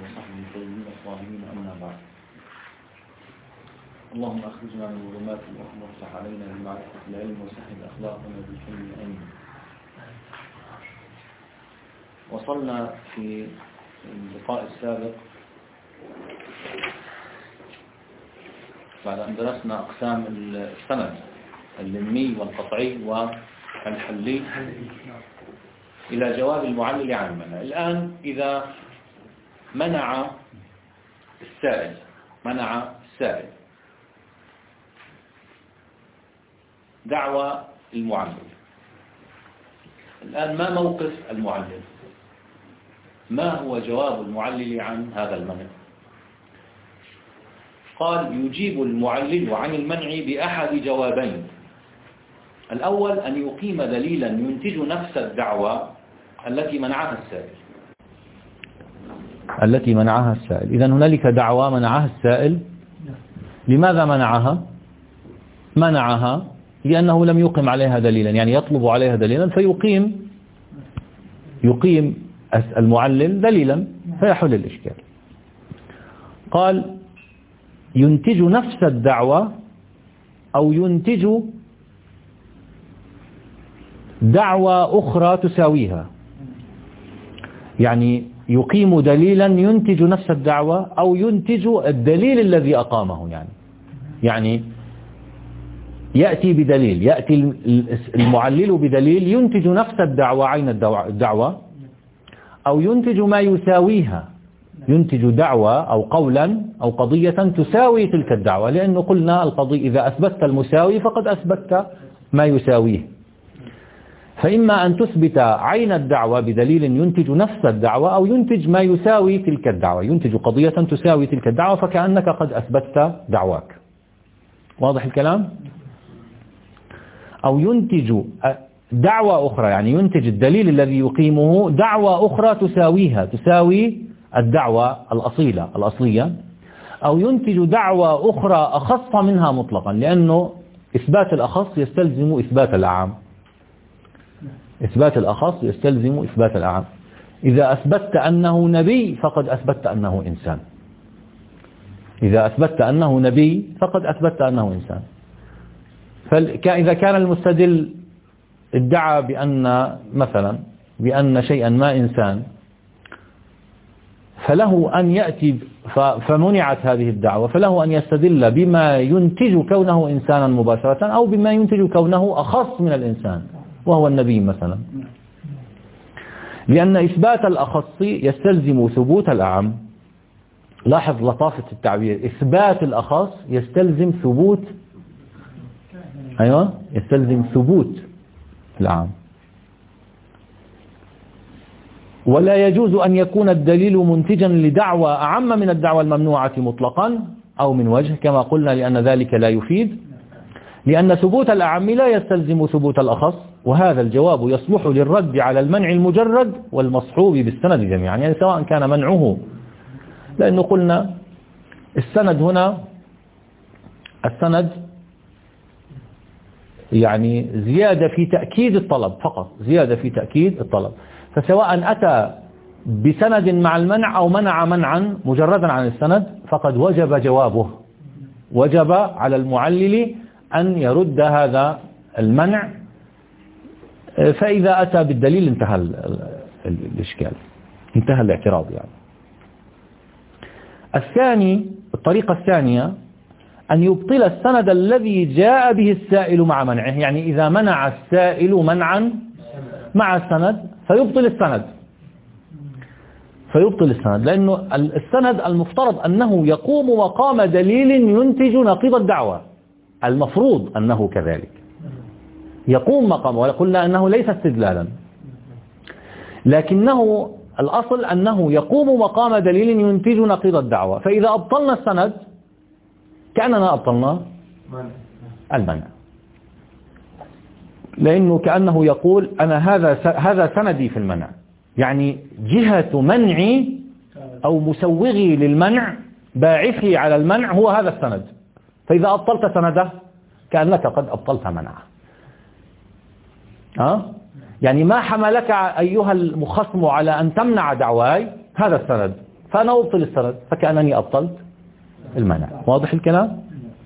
وصحبه الطيبين الطاهرين، أما بعد. اللهم أخرجنا من ظلمات الوهم وافتح علينا بمعرفة العلم وسهل أخلاقنا بالحلم آمين. وصلنا في اللقاء السابق بعد أن درسنا أقسام السند اللمي والقطعي والحلي إلى جواب المعلل عن المنع. الآن إذا منع السائل دعوى المعلل، الآن ما موقف المعلل؟ ما هو جواب المعلل عن هذا المنع؟ قال: يجيب المعلل عن المنع بأحد جوابين. الأول أن يقيم دليلا ينتج نفس الدعوى التي منعها السائل. إذن هنالك دعوى منعها السائل. لماذا منعها لأنه لم يقم عليها دليلا، يعني يطلب عليها دليلا فيقيم المعلل دليلا فيحل الإشكال. قال: ينتج نفس الدعوة أو ينتج دعوى أخرى تساويها، يعني يقيم دليلا ينتج نفس الدعوة أو ينتج الدليل الذي أقامه. يعني يأتي بدليل، يأتي المعلل بدليل ينتج نفس الدعوة عين الدعوة، أو ينتج ما يساويها، ينتج دعوة أو قولا أو قضية تساوي تلك الدعوة، لأنه قلنا القضية إذا أثبتت المساوي فقد أثبتت ما يساويه. فإما أن تثبت عين الدعوة بدليل ينتج نفس الدعوة، أو ينتج ما يساوي تلك الدعوة، ينتج قضية تساوي تلك الدعوة فكأنك قد أثبتت دعواك. واضح الكلام؟ أو ينتج دعوة أخرى، يعني ينتج الدليل الذي يقيمه دعوة أخرى تساوي الدعوة الأصلية، أو ينتج دعوة أخرى أخص منها مطلقا، لأنه إثبات الأخص يستلزم إثبات الأعم. إثبات الأخص يستلزم إثبات الأعم. إذا أثبتت أنه نبي فقد أثبتت أنه إنسان. إذا أثبتت أنه نبي فقد أثبتت أنه إنسان. فإذا كان المستدل ادعى بأن شيئا ما إنسان، فله أن يأتي فمنعت هذه الدعوة، فله أن يستدل بما ينتج كونه إنسانا مباشرة أو بما ينتج كونه أخص من الإنسان وهو النبي مثلا، لأن إثبات الأخص يستلزم ثبوت الأعم. لاحظ لطافة التعبير، إثبات الأخص يستلزم ثبوت الأعم. ولا يجوز أن يكون الدليل منتجا لدعوى أعم من الدعوى الممنوعة مطلقا أو من وجه، كما قلنا، لأن ذلك لا يفيد، لأن ثبوت الأعم لا يستلزم ثبوت الأخص. وهذا الجواب يصلح للرد على المنع المجرد والمصحوب بالسند جميعا، يعني سواء كان منعه، لأنه قلنا السند يعني زيادة في تأكيد الطلب فقط، زيادة في تأكيد الطلب. فسواء أتى بسند مع المنع أو منع منعا مجردا عن السند فقد وجب جوابه، وجب على المعلل أن يرد هذا المنع. فإذا أتى بالدليل انتهى الإشكال، انتهى الاعتراض. الطريقة الثانية أن يبطل السند الذي جاء به السائل مع منعه، يعني إذا منع السائل منعا مع السند فيبطل السند، لأنه السند المفترض أنه يقوم مقام دليل ينتج نقيض الدعوة، المفروض أنه كذلك يقوم مقامه، وقلنا أنه ليس استدلالا، لكنه الأصل أنه يقوم مقام دليل ينتج نقيض الدعوة. فإذا أبطلنا السند كأننا أبطلنا المنع، لأنه كأنه يقول أنا هذا سندي في المنع، يعني جهة منعي أو مسوغي للمنع، باعثي على المنع هو هذا السند. فإذا أبطلت سنده كأنك قد أبطلت منعه. يعني ما حملك أيها المخصم على أن تمنع دعواي؟ هذا السند، فأنا أبطل السند فكأنني أبطلت المنع. واضح الكلام؟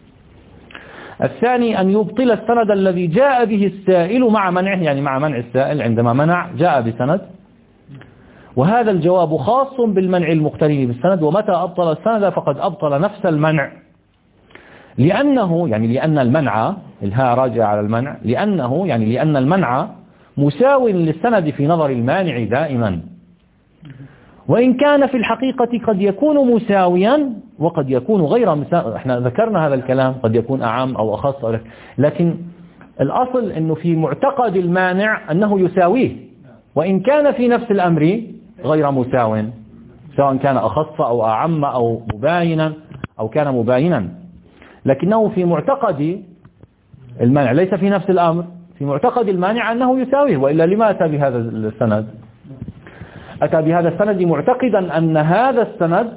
الثاني أن يبطل السند الذي جاء به السائل مع منعه، يعني مع منع السائل عندما منع جاء بسند، وهذا الجواب خاص بالمنع المقترن بالسند. ومتى أبطل السند فقد أبطل نفس المنع، لأنه يعني لأن المنع، الهاء راجع على المنع، لأنه يعني لأن المنع مساو للسند في نظر المانع دائما، وإن كان في الحقيقة قد يكون مساويا وقد يكون غير مساوي. احنا ذكرنا هذا الكلام، قد يكون أعم أو أخص، لكن الأصل أنه في معتقد المانع أنه يساويه، وإن كان في نفس الأمر غير مساو، سواء كان أخص أو أعم أو مباينا أو كان مباينا، لكنه في معتقد المانع ليس في نفس الأمر، في معتقد المانع أنه يساويه. وإلا لما أتى بهذا السند؟ أتى بهذا السند معتقدا أن هذا السند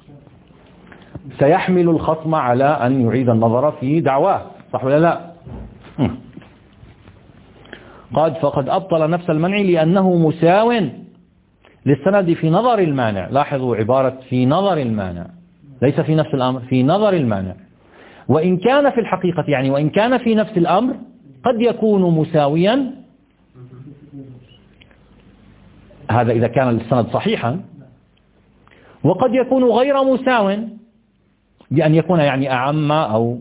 سيحمل الخصم على أن يعيد النظر في دعواه، صح ولا لا؟ قد فقد أبطل نفس المنع لأنه مساو للسند في نظر المانع. لاحظوا عبارة في نظر المانع، ليس في نفس الأمر، في نظر المانع. وإن كان في الحقيقة يعني وإن كان في نفس الأمر قد يكون مساويا، هذا إذا كان السند صحيحا، وقد يكون غير مساو بأن يكون يعني أعم أو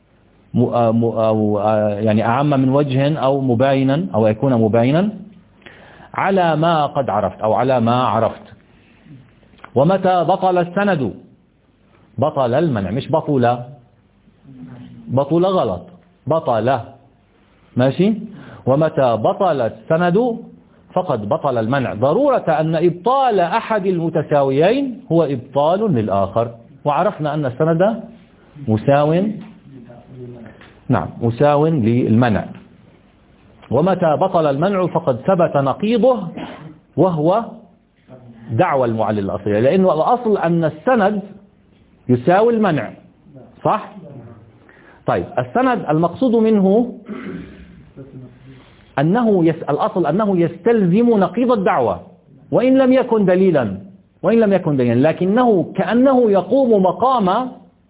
يعني أعم من وجه أو مباينا أو يكون مباينا على ما قد عرفت أو على ما عرفت. ومتى بطل السند بطل المنع، مش بطل، بطل غلط، بطل، ماشي. ومتى بطل السند فقد بطل المنع، ضرورة أن إبطال أحد المتساويين هو إبطال للآخر. وعرفنا أن السند مساو، نعم مساو للمنع. ومتى بطل المنع فقد ثبت نقيضه وهو دعوى المعلل الأصلية، لأنه الأصل أن السند يساوي المنع، صح؟ طيب السند المقصود منه أنه الأصل أنه يستلزم نقيض الدعوة وإن لم يكن دليلا، لكنه كأنه يقوم مقام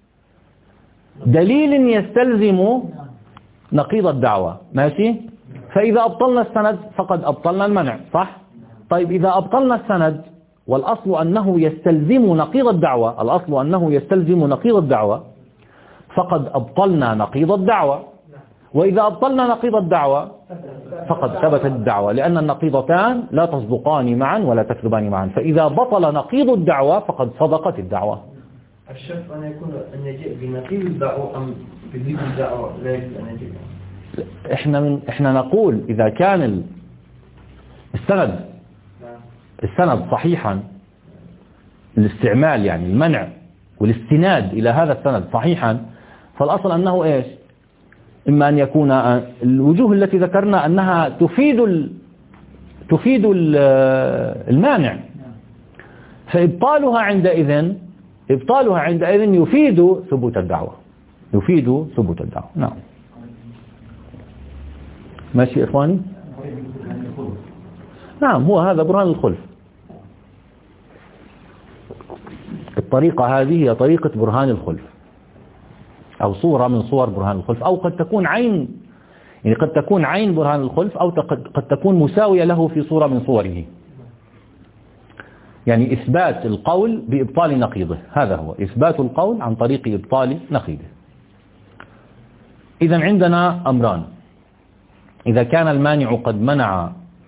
دليل يستلزم نقيض الدعوة، ماشي. فإذا أبطلنا السند فقد أبطلنا المنع، صح؟ طيب إذا أبطلنا السند والأصل أنه يستلزم نقيض الدعوة، الأصل أنه يستلزم نقيض الدعوة، فقد أبطلنا نقيض الدعوة. وإذا أبطلنا نقيض الدعوة فقد ثبتت الدعوة، لأن النقيضتان لا تصدقان معا ولا تكذبان معا. فإذا بطل نقيض الدعوة فقد صدقت الدعوة. الشرط أن يكون أن يجيء بنقيض الدعوة أم بضد الدعوة لا يجب أن يجيء. احنا نقول إذا كان السند صحيحا، الاستعمال يعني المنع والاستناد إلى هذا السند صحيحا، فالأصل أنه إيش؟ إما أن يكون الوجوه التي ذكرنا أنها تفيد المانع، فإبطالها عندئذ يفيد ثبوت الدعوة، نعم. ماشي إخواني؟ نعم، هو هذا برهان الخلف. الطريقة هذه هي طريقة برهان الخلف، أو صورة من صور برهان الخلف، أو قد تكون عين، يعني قد تكون عين برهان الخلف، أو قد تكون مساوية له في صورة من صوره. يعني إثبات القول بإبطال نقيضه، هذا هو إثبات القول عن طريق إبطال نقيضه. إذن عندنا أمران: إذا كان المانع قد منع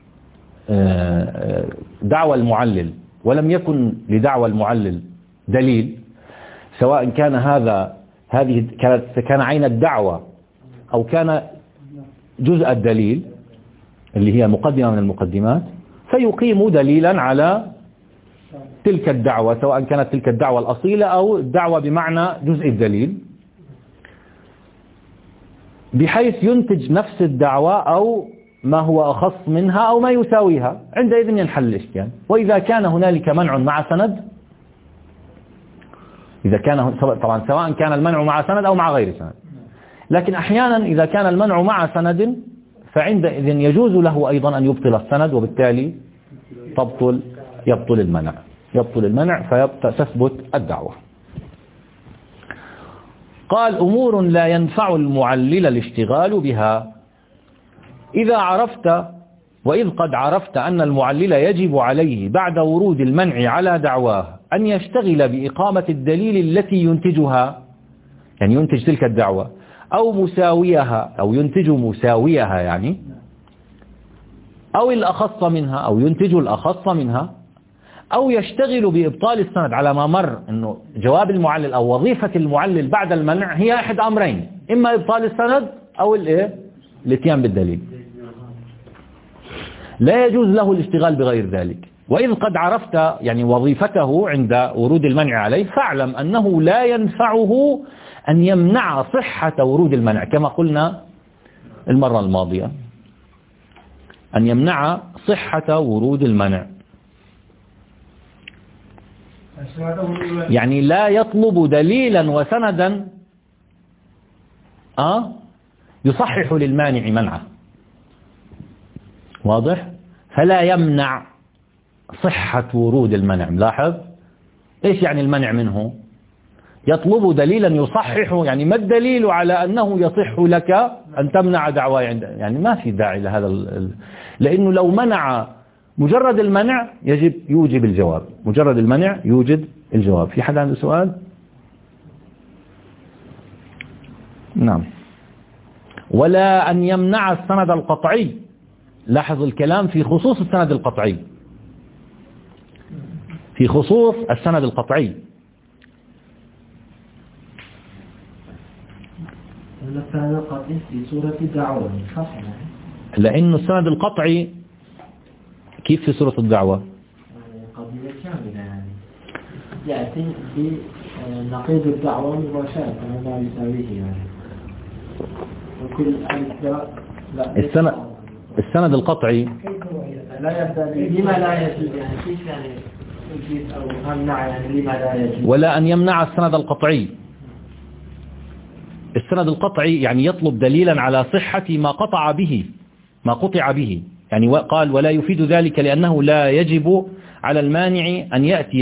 دعوى المعلل ولم يكن لدعوى المعلل دليل، سواء كان هذه كان عين الدعوة أو كان جزء الدليل اللي هي مقدمة من المقدمات، فيقيم دليلا على تلك الدعوة، سواء كانت تلك الدعوة الأصيلة أو الدعوة بمعنى جزء الدليل، بحيث ينتج نفس الدعوة أو ما هو أخص منها أو ما يساويها. عندئذ ينحل الإشكال. وإذا كان هنالك منع مع سند، طبعا سواء كان المنع مع سند أو مع غير سند، لكن أحيانا إذا كان المنع مع سند فعندئذ يجوز له أيضا أن يبطل السند، وبالتالي يبطل المنع. يبطل المنع فتثبت الدعوة. قال أمور لا ينفع المعلل الاشتغال بها إذا عرفت وإذ قد عرفت أن المعلل يجب عليه بعد ورود المنع على دعواه أن يشتغل بإقامة الدليل التي ينتجها، يعني ينتج تلك الدعوة، أو مساويها أو ينتج مساويها يعني، أو الأخص منها أو ينتج الأخص منها، أو يشتغل بإبطال السند. على ما مر أنه جواب المعلل أو وظيفة المعلل بعد المنع هي أحد أمرين، إما إبطال السند أو الاتيان بالدليل، لا يجوز له الاشتغال بغير ذلك. وإذ قد عرفت يعني وظيفته عند ورود المنع عليه، فاعلم أنه لا ينفعه أن يمنع صحة ورود المنع كما قلنا المرة الماضية، أن يمنع صحة ورود المنع، يعني لا يطلب دليلا وسندا يصحح للمانع منعه، واضح؟ فلا يمنع صحة ورود المنع. ملاحظ إيش يعني المنع منه؟ يطلب دليلا يصحح، يعني ما الدليل على أنه يصح لك أن تمنع دعوى يعني ما في داعي لهذا لأنه لو منع مجرد المنع يوجب الجواب، مجرد المنع يوجد الجواب. في حد عنده سؤال؟ نعم. ولا أن يمنع السند القطعي. لاحظ الكلام في خصوص السند القطعي، في خصوص السند القطعي. السند القطعي في سورة الدعوة، لأنه السند القطعي كيف في سورة الدعوة؟ قضية كاملة يعني يأتي بنقيض الدعوة مباشرة كما يساويه يعني، وكل السند القطعي لا يبدأ لما لا يجوز، يعني كيف يعني يجيز أو يمنع، يعني لما لا يجوز. ولا أن يمنع السند القطعي. السند القطعي يعني يطلب دليلا على صحة ما قطع به، يعني قال ولا يفيد ذلك لأنه لا يجب على المانع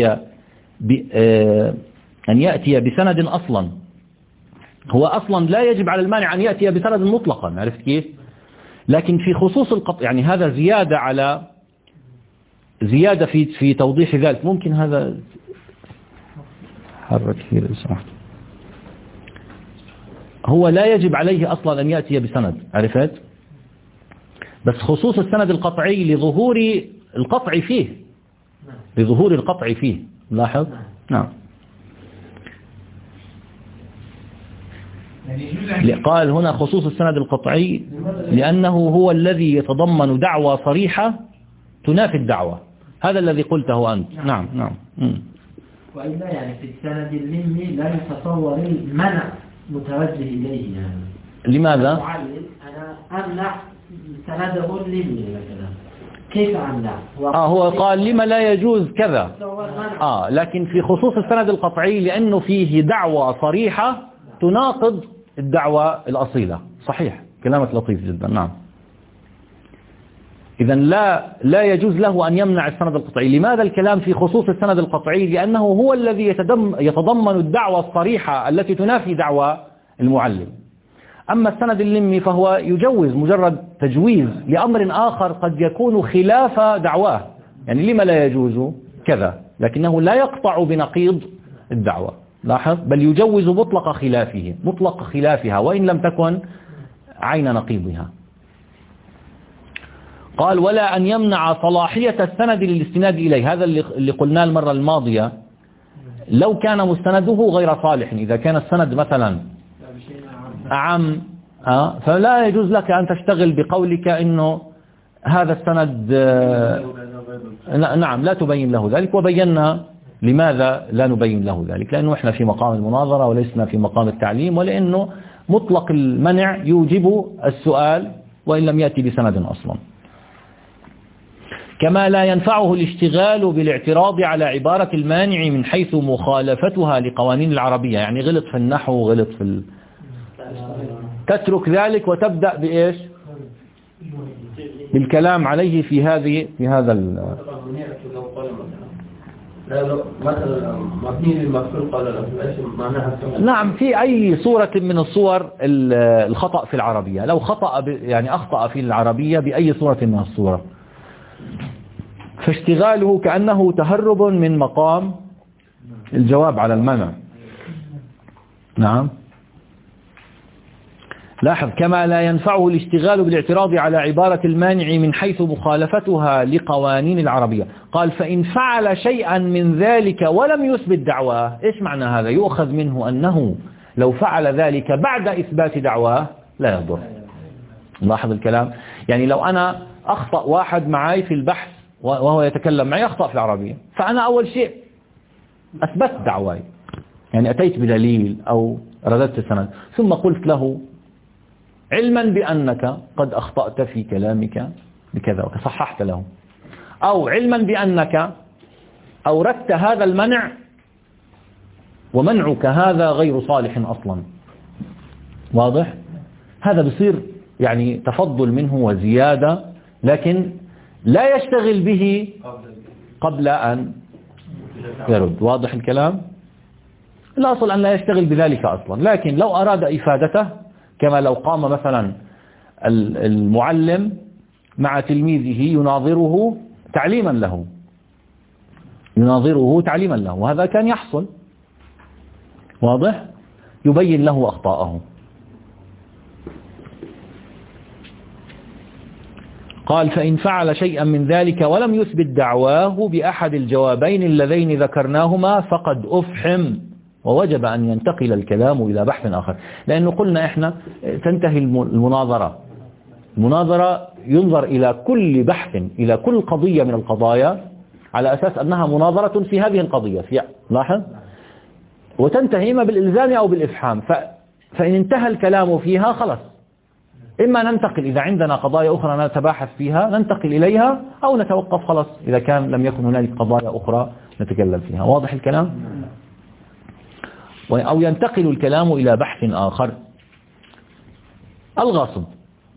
أن يأتي بسند أصلا. هو أصلا لا يجب على المانع أن يأتي بسند مطلقا، عرفت كيف؟ لكن في خصوص القطع يعني هذا زيادة في توضيح ذلك. ممكن هذا حرك كثير لو سمحت. هو لا يجب عليه أصلا أن يأتي بسند، عرفت؟ بس خصوص السند القطعي لظهور القطع فيه، لاحظ؟ نعم. قال هنا خصوص السند القطعي لأنه هو الذي يتضمن دعوى صريحة تنافي الدعوة، هذا الذي قلته أنت. نعم. وإلا يعني في السند اللمي لا يتصور المنع متوجه إليه يعني. لماذا؟ أنا أمنع سنده اللمي مثلا، كيف أمنع؟ هو قال لما لا يجوز كذا. لكن في خصوص السند القطعي لأنه فيه دعوة صريحة تناقض الدعوة الأصيلة. صحيح، كلامك لطيف جدا. نعم. إذن لا يجوز له أن يمنع السند القطعي. لماذا الكلام في خصوص السند القطعي؟ لأنه هو الذي يتضمن الدعوة الصريحة التي تنافي دعوة المعلم. أما السند اللمي فهو يجوز، مجرد تجويز لأمر آخر قد يكون خلاف دعواه، يعني لما لا يجوز كذا، لكنه لا يقطع بنقيض الدعوة. لاحظ، بل يجوز مطلق خلافها وإن لم تكن عين نقيضها. قال ولا أن يمنع صلاحية السند للاستناد إليه. هذا اللي قلناه المرة الماضية، لو كان مستنده غير صالح، إذا كان السند مثلا أعم فلا يجوز لك أن تشتغل بقولك إنه هذا السند نعم لا تبين له ذلك. وبينا لماذا لا نبين له ذلك، لأنه إحنا في مقام المناظرة ولسنا في مقام التعليم، ولأنه مطلق المنع يوجب السؤال وإن لم يأتي بسند أصلا. كما لا ينفعه الاشتغال بالاعتراض على عبارة المانع من حيث مخالفتها لقوانين العربية، يعني غلط في النحو غلط في تترك ذلك وتبدأ بإيش؟ بالكلام عليه في هذا لا مثلا مبني للمفعول قال ايش معناها؟ نعم، في أي صورة من الصور الخطأ في العربية، لو خطأ يعني أخطأ في العربية بأي صورة من الصورة، فاشتغاله كأنه تهرب من مقام الجواب على المنع. نعم، لاحظ كما لا ينفعه الاشتغال بالاعتراض على عبارة المانع من حيث مخالفتها لقوانين العربية. قال فإن فعل شيئا من ذلك ولم يثبت دعواه. إيش معنى هذا؟ يؤخذ منه أنه لو فعل ذلك بعد إثبات دعواه لا يضر. لاحظ الكلام، يعني لو أنا أخطأ واحد معي في البحث وهو يتكلم معي أخطأ في العربية، فأنا أول شيء أثبت دعواي، يعني أتيت بدليل أو رددت السند، ثم قلت له علما بأنك قد أخطأت في كلامك بكذا وصححت له، أو علما بأنك أوردت هذا المنع ومنعك هذا غير صالح أصلا. واضح؟ هذا بصير يعني تفضل منه وزيادة، لكن لا يشتغل به قبل أن يرد. واضح الكلام؟ الأصل أن لا يشتغل بذلك أصلا، لكن لو أراد إفادته، كما لو قام مثلا المعلم مع تلميذه يناظره تعليما له، وهذا كان يحصل. واضح؟ يبين له أخطاءه. قال فإن فعل شيئا من ذلك ولم يثبت دعواه بأحد الجوابين اللذين ذكرناهما فقد أفحم، ووجب أن ينتقل الكلام إلى بحث آخر. لأنه قلنا إحنا تنتهي المناظرة ينظر إلى كل بحث، إلى كل قضية من القضايا على أساس أنها مناظرة في هذه القضية. لاحظ، وتنتهي إما بالإلزام أو بالإفحام. فإن انتهى الكلام فيها خلص، إما ننتقل إذا عندنا قضايا أخرى نتباحث فيها ننتقل إليها، أو نتوقف خلص إذا كان لم يكن هنالك قضايا أخرى نتكلم فيها. واضح الكلام؟ أو ينتقل الكلام إلى بحث آخر. الغصب.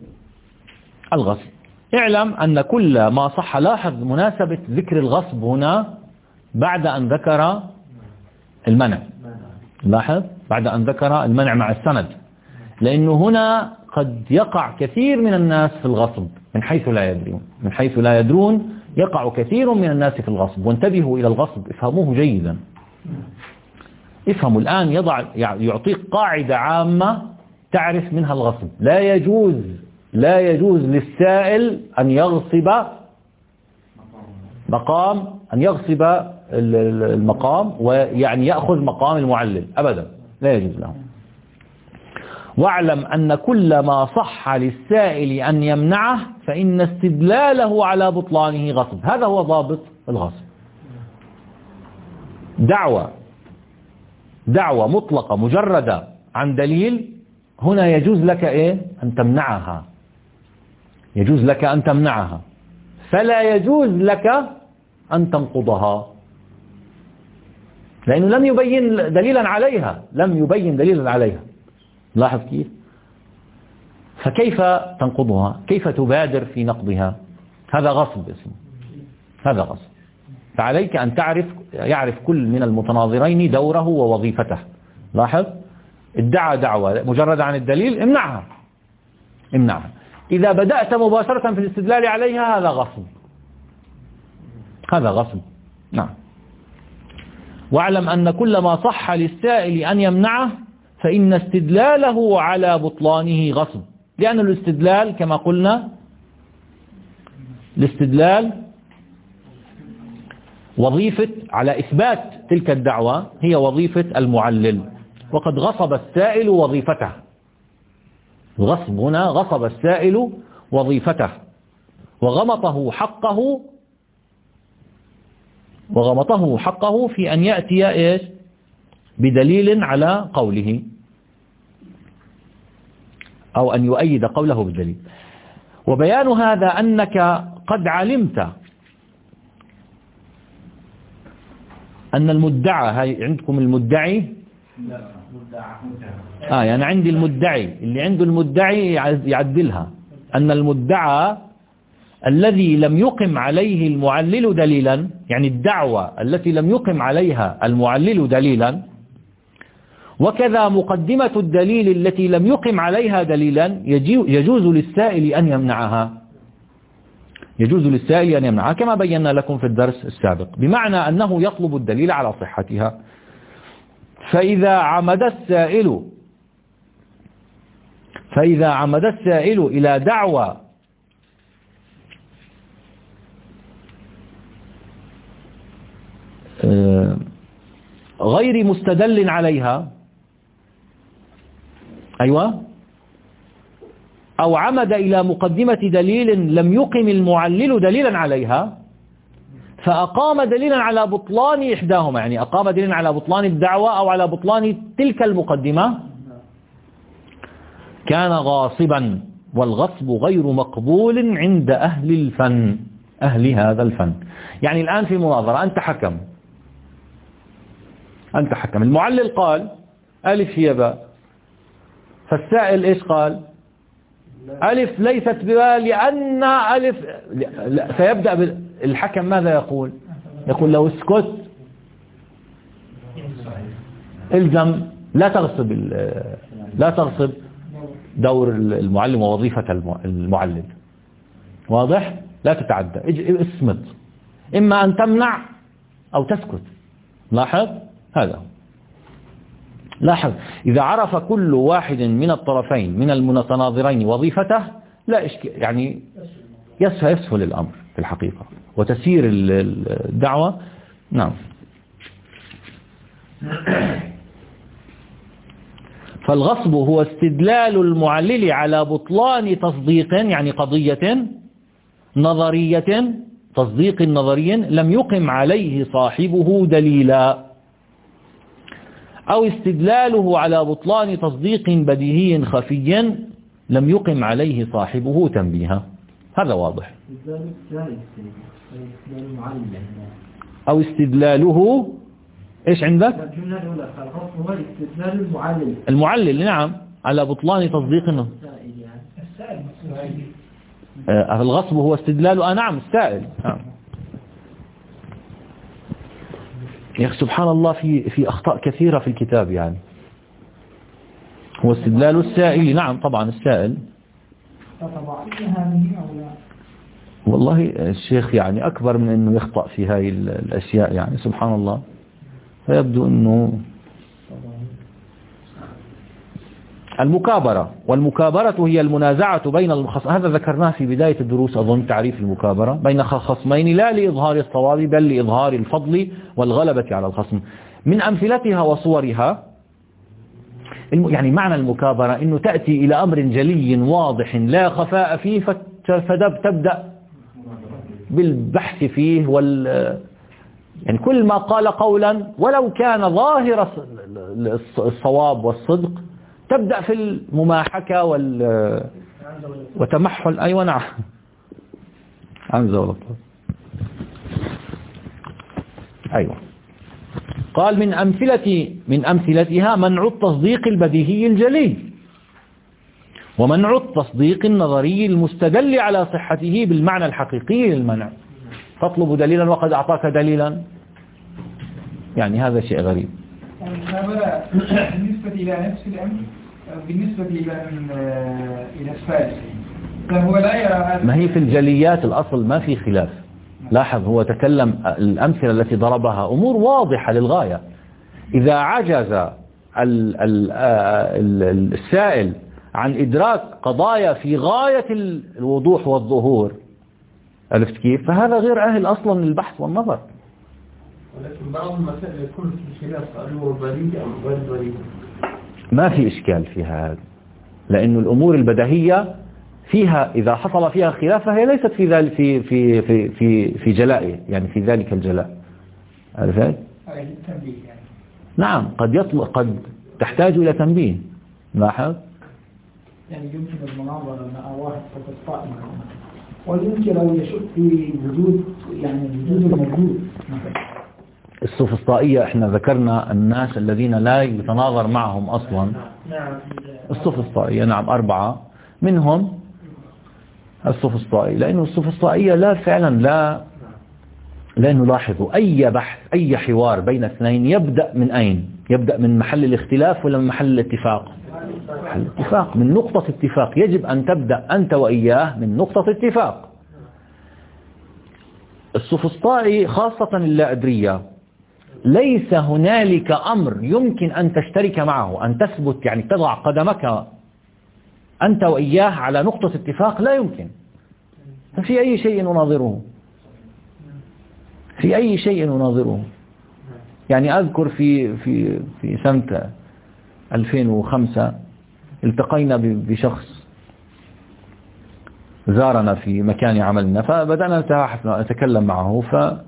اعلم أن كل ما صح، لاحظ مناسبة ذكر الغصب هنا بعد أن ذكر المنع. لاحظ بعد أن ذكر المنع مع السند، لأنه هنا قد يقع كثير من الناس في الغصب من حيث لا يدرون يقع كثير من الناس في الغصب. وانتبهوا إلى الغصب، افهموه جيدا. افهموا الآن، يعطيك قاعدة عامة تعرف منها الغصب. لا يجوز للسائل أن يغصب المقام، ويعني يأخذ مقام المعلم أبدا، لا يجوز له. واعلم أن كل ما صح للسائل أن يمنعه فإن استدلاله على بطلانه غصب. هذا هو ضابط الغصب. دعوة مطلقة مجردة عن دليل، هنا يجوز لك أن تمنعها، فلا يجوز لك أن تنقضها، لأنه لم يبين دليلا عليها. لاحظ كيف؟ فكيف تنقضها؟ كيف تبادر في نقضها؟ هذا غصب اسمه، هذا غصب. فعليك أن يعرف كل من المتناظرين دوره ووظيفته. لاحظ، ادعى دعوة مجرد عن الدليل، امنعها. إذا بدأت مباشرة في الاستدلال عليها هذا غصب. نعم. واعلم أن كل ما صح للسائل أن يمنعه فإن استدلاله على بطلانه غصب، لأن الاستدلال كما قلنا وظيفة على إثبات تلك الدعوة هي وظيفة المعلل، وقد غصب السائل وظيفته. الغصب هنا غصب السائل وظيفته وغمطه حقه في أن يأتي بدليل على قوله، أو أن يؤيد قوله بالدليل. وبيان هذا أنك قد علمت أن المدعى، عندكم المدعي؟ يعني عندي المدعي، اللي عنده المدعي يعدلها، أن المدعى الذي لم يقم عليه المعلل دليلا، يعني الدعوة التي لم يقم عليها المعلل دليلا، وكذا مقدمة الدليل التي لم يقم عليها دليلا يجوز للسائل أن يمنعها. يجوز للسائل أن يمنعها كما بينا لكم في الدرس السابق، بمعنى أنه يطلب الدليل على صحتها. فإذا عمد السائل إلى دعوى غير مستدل عليها، أيوة، أو عمد إلى مقدمة دليل لم يقم المعلل دليلا عليها، فأقام دليلا على بطلان إحداهما، يعني أقام دليلا على بطلان الدعوة أو على بطلان تلك المقدمة، كان غاصبا، والغصب غير مقبول عند أهل الفن، أهل هذا الفن. يعني الآن في مناظرة، أنت حكم، المعلل قال ألف هي باء، فالسائل إيش قال؟ ألف ليست بباء لأن ألف، فيبدأ الحكم ماذا يقول؟ يقول له اسكت، الزم، لا تغصب دور المعلم ووظيفة المعلم، واضح؟ لا تتعدى، اصمت، إما أن تمنع أو تسكت. لاحظ هذا، لاحظ إذا عرف كل واحد من الطرفين من المتناظرين وظيفته لا إشكال، يعني يسهل الأمر في الحقيقة وتسير الدعوة. نعم. فالغصب هو استدلال المعلل على بطلان تصديق، يعني قضية نظرية، تصديق نظري لم يقم عليه صاحبه دليلا، أو استدلاله على بطلان تصديق بديهي خفي لم يقم عليه صاحبه تنبيها. هذا واضح. أو استدلاله إيش عندك؟ هو استدلال المعلل، نعم، على بطلان تصديق الغصب هو استدلال، نعم، السائل، نعم. يا أخي سبحان الله، في أخطاء كثيرة في الكتاب، يعني هو استدلال السائل، نعم طبعا السائل. والله الشيخ يعني أكبر من أنه يخطأ في هاي الأشياء، يعني سبحان الله. فيبدو أنه المكابرة، والمكابرة هي المنازعة بين الخصمين، هذا ذكرناه في بداية الدروس أظن، تعريف المكابرة، بين خصمين لا لإظهار الصواب بل لإظهار الفضل والغلبة على الخصم. من أمثلتها وصورها، يعني معنى المكابرة أنه تأتي إلى أمر جلي واضح لا خفاء فيه، فتبدأ بالبحث فيه يعني كل ما قال قولا ولو كان ظاهر الصواب والصدق تبدأ في المماحكة وتمحل. أيوة نعم، عنزة ولطف. أيوة. قال من أمثلتها منع التصديق البديهي الجلي، ومنع التصديق النظري المستدل على صحته بالمعنى الحقيقي للمنع. تطلب دليلا وقد أعطاك دليلا، يعني هذا شيء غريب. بالنسبة إلى نفس الأمر، بالنسبة إلى الفارس، فهو لا يرى، ما هي في الجليات الأصل ما في خلاف. لاحظ هو تكلم الأمثلة التي ضربها أمور واضحة للغاية. إذا عجز السائل عن إدراك قضايا في غاية الوضوح والظهور، عرفت كيف؟ فهذا غير أهل أصلا للبحث والنظر. ولكن بعض المسائل يكون في خلاف، قالوا بريء أم غير بريء، ما في إشكال فيها هذا، لأن الأمور البديهية فيها إذا حصل فيها خلاف فهي ليست في ذلك في جلائه، يعني في ذلك الجلاء، عرفت؟ نعم، قد تحتاج إلى تنبيه. لاحظ، يعني يمكن المناظرة مع واحد فقط قائم، ويمكن أو يشك في وجود، يعني وجود الموجود. السوفسطائية احنا ذكرنا الناس الذين لا يتناظر معهم أصلا. السوفسطائية نعم 4 منهم السوفسطائي، لأنه السوفسطائية لا فعلا لا نلاحظ أي بحث أي حوار بين اثنين يبدأ من أين؟ يبدأ من محل الاختلاف ولا من محل الاتفاق؟ محل الاتفاق، من نقطة اتفاق. يجب أن تبدأ أنت وإياه من نقطة اتفاق. السوفسطائي خاصة اللا أدرية ليس هنالك أمر يمكن أن تشترك معه، أن تثبت يعني تضع قدمك أنت وإياه على نقطة اتفاق، لا يمكن. في أي شيء نناظره، في أي شيء نناظره. يعني أذكر في سنة 2005 التقينا بشخص زارنا في مكان عملنا، فبدأنا نتكلم معه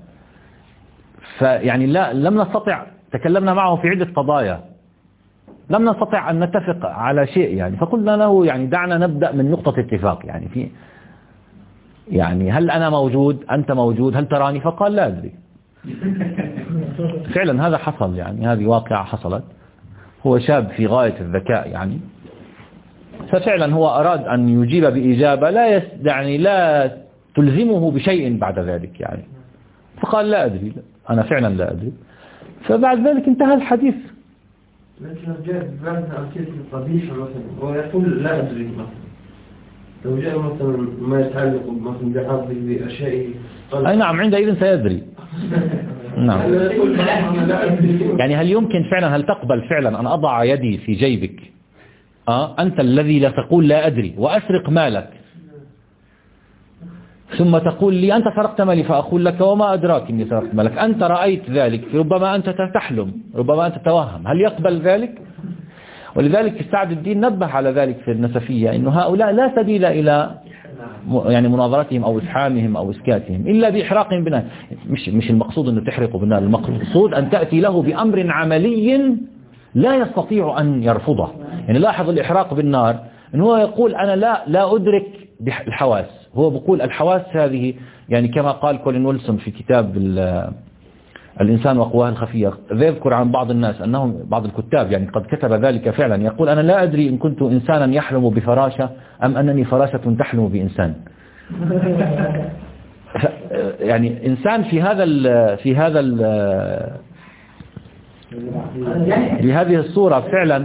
يعني لم نستطع، تكلمنا معه في عدة قضايا لم نستطع أن نتفق على شيء يعني، فقلنا له يعني دعنا نبدأ من نقطة اتفاق، يعني هل أنا موجود؟ أنت موجود؟ هل تراني؟ فقال لا أدري. فعلا هذا حصل، يعني هذه واقعة حصلت. هو شاب في غاية الذكاء يعني، ففعلا هو أراد أن يجيب بإجابة لا تلزمه بشيء بعد ذلك يعني، فقال لا أدري، أنا فعلا لا أدري. فبعد ذلك انتهى الحديث. لكن جاء بعض أمثلة القبيحة مثلا ويقول لا أدري مثلا، لو جاء مثلا ما يتعلق مثلا بحظه بأشياء أي نعم، عندئذ سيدري. نعم. يعني هل يمكن فعلا، هل تقبل فعلا أن أضع يدي في جيبك أنت الذي لا تقول لا أدري وأسرق مالك، ثم تقول لي أنت سرقت مالي، فأقول لك وما أدراك إني سرقت مالك، أنت رأيت ذلك، ربما أنت تحلم، ربما أنت تتوهم، هل يقبل ذلك؟ ولذلك سعد الدين نبه على ذلك في النسفية، إنه هؤلاء لا سبيل إلى يعني مناظرتهم أو إسحامهم أو إسكاتهم إلا بإحراقهم بالنار. مش المقصود أنه تحرقه بالنار، المقصود أن تأتي له بأمر عملي لا يستطيع أن يرفضه. يعني لاحظ الإحراق بالنار أنه هو يقول أنا لا أدرك بالحواس، هو بيقول الحواس هذه يعني كما قال كولين ويلسون في كتاب الإنسان وقواه الخفية، يذكر عن بعض الناس أنهم بعض الكتاب يعني قد كتب ذلك فعلا، يقول أنا لا أدري إن كنت إنسانا يحلم بفراشة أم أنني فراشة تحلم بإنسان. يعني إنسان بهذه الصورة فعلا.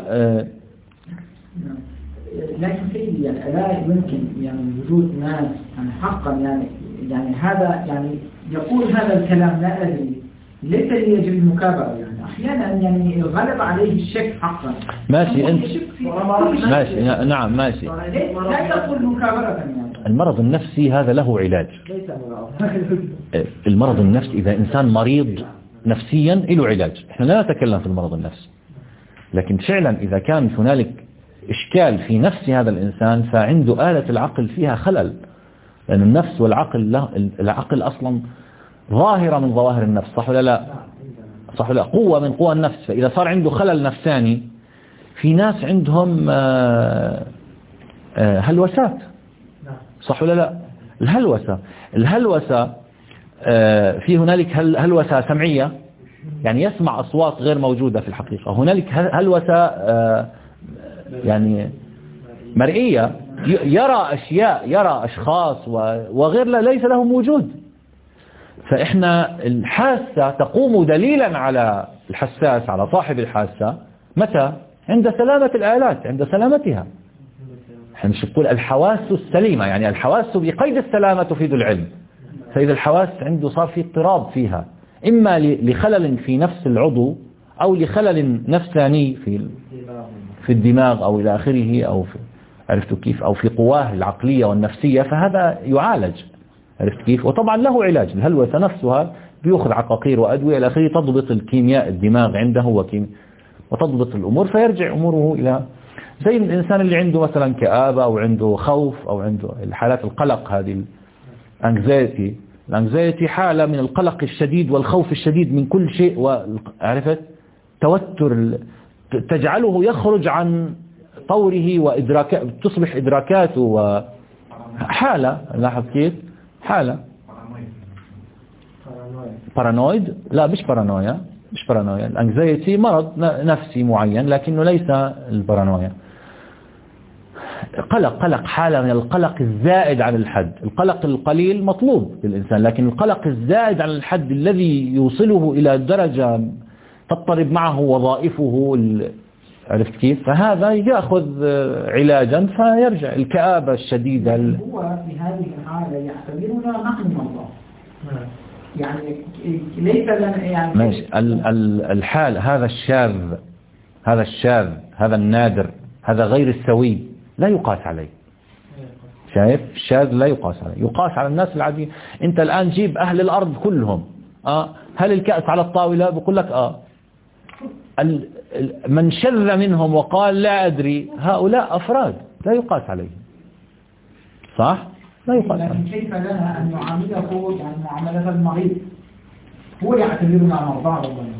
لكن سيدي يعني لا يمكن يعني وجود ناس يعني حقا يعني هذا يعني يقول هذا الكلام لا أدري، ليس يجب المكابرة يعني أحيانا يعني غلب عليه الشك حقا. ماشي أنت ماشي، نعم ماشي، لا يقول مكابرة يعني. المرض النفسي هذا له علاج. المرض النفسي إذا إنسان مريض نفسيا له علاج، احنا لا نتكلم في المرض النفسي، لكن فعلا إذا كان هنالك إشكال في نفس هذا الإنسان فعنده آلة العقل فيها خلل، لأن النفس والعقل العقل أصلا ظاهرة من ظواهر النفس، صح ولا لا؟ صح ولا لا؟ قوة من قوى النفس. فإذا صار عنده خلل نفساني، في ناس عندهم هلوسات، صح ولا لا؟ الهلوسة في هنالك هلوسة سمعية، يعني يسمع أصوات غير موجودة في الحقيقة. هنالك هلوسة يعني مرئية، يرى أشياء، يرى أشخاص وغير ليس لهم وجود. فإحنا الحاسة تقوم دليلا على الحساس، على صاحب الحاسة، متى؟ عند سلامة الآلات، عند سلامتها. احنا مش نقول الحواس السليمة، يعني الحواس بقيد السلامة تفيد العلم. فإذا الحواس عنده صار في اضطراب فيها، إما لخلل في نفس العضو أو لخلل نفساني في الدماغ أو إلى آخره، أو عرفتوا كيف، أو في قواه العقلية والنفسية، فهذا يعالج، عرفت كيف. وطبعا له علاج. الهلوسة نفسها بيأخذ عقاقير وأدوية إلى آخره تضبط الكيمياء الدماغ عنده وتضبط الأمور، فيرجع أموره إلى زي الإنسان اللي عنده مثلا كآبة أو عنده خوف أو عنده الحالات القلق، هذه الانكزايتي حالة من القلق الشديد والخوف الشديد من كل شيء، وعرفت توتر تجعله يخرج عن طوره وإدراكات، تصبح إدراكاته وحالة، لاحظ كيف حالة بارانويد. لا مش بارانويا، الانكزايتي مرض نفسي معين لكنه ليس البارانويا. قلق حالة من القلق الزائد عن الحد. القلق القليل مطلوب للإنسان، لكن القلق الزائد عن الحد الذي يوصله إلى درجة تضطرب معه وظائفه، عرفت كيف؟ فهذا يأخذ علاجا فيرجع. الكآبة الشديدة هو في هذه الحالة يعتبرنا نحن الله، يعني ليس لنا يعني ماشي. الحال هذا الشاذ هذا النادر هذا غير السوي لا يقاس عليه. شايف؟ الشاذ لا يقاس عليه، يقاس على الناس العاديين. انت الآن جيب أهل الأرض كلهم، هل الكأس على الطاولة؟ بقول لك من شذ منهم وقال لا أدري، هؤلاء أفراد لا يقاس عليهم، صح؟ لا يقاس عليهم. لكن كيف لنا أن نعامله يعني معاملة المريض؟ هو يعتبرنا مرضى ربنا.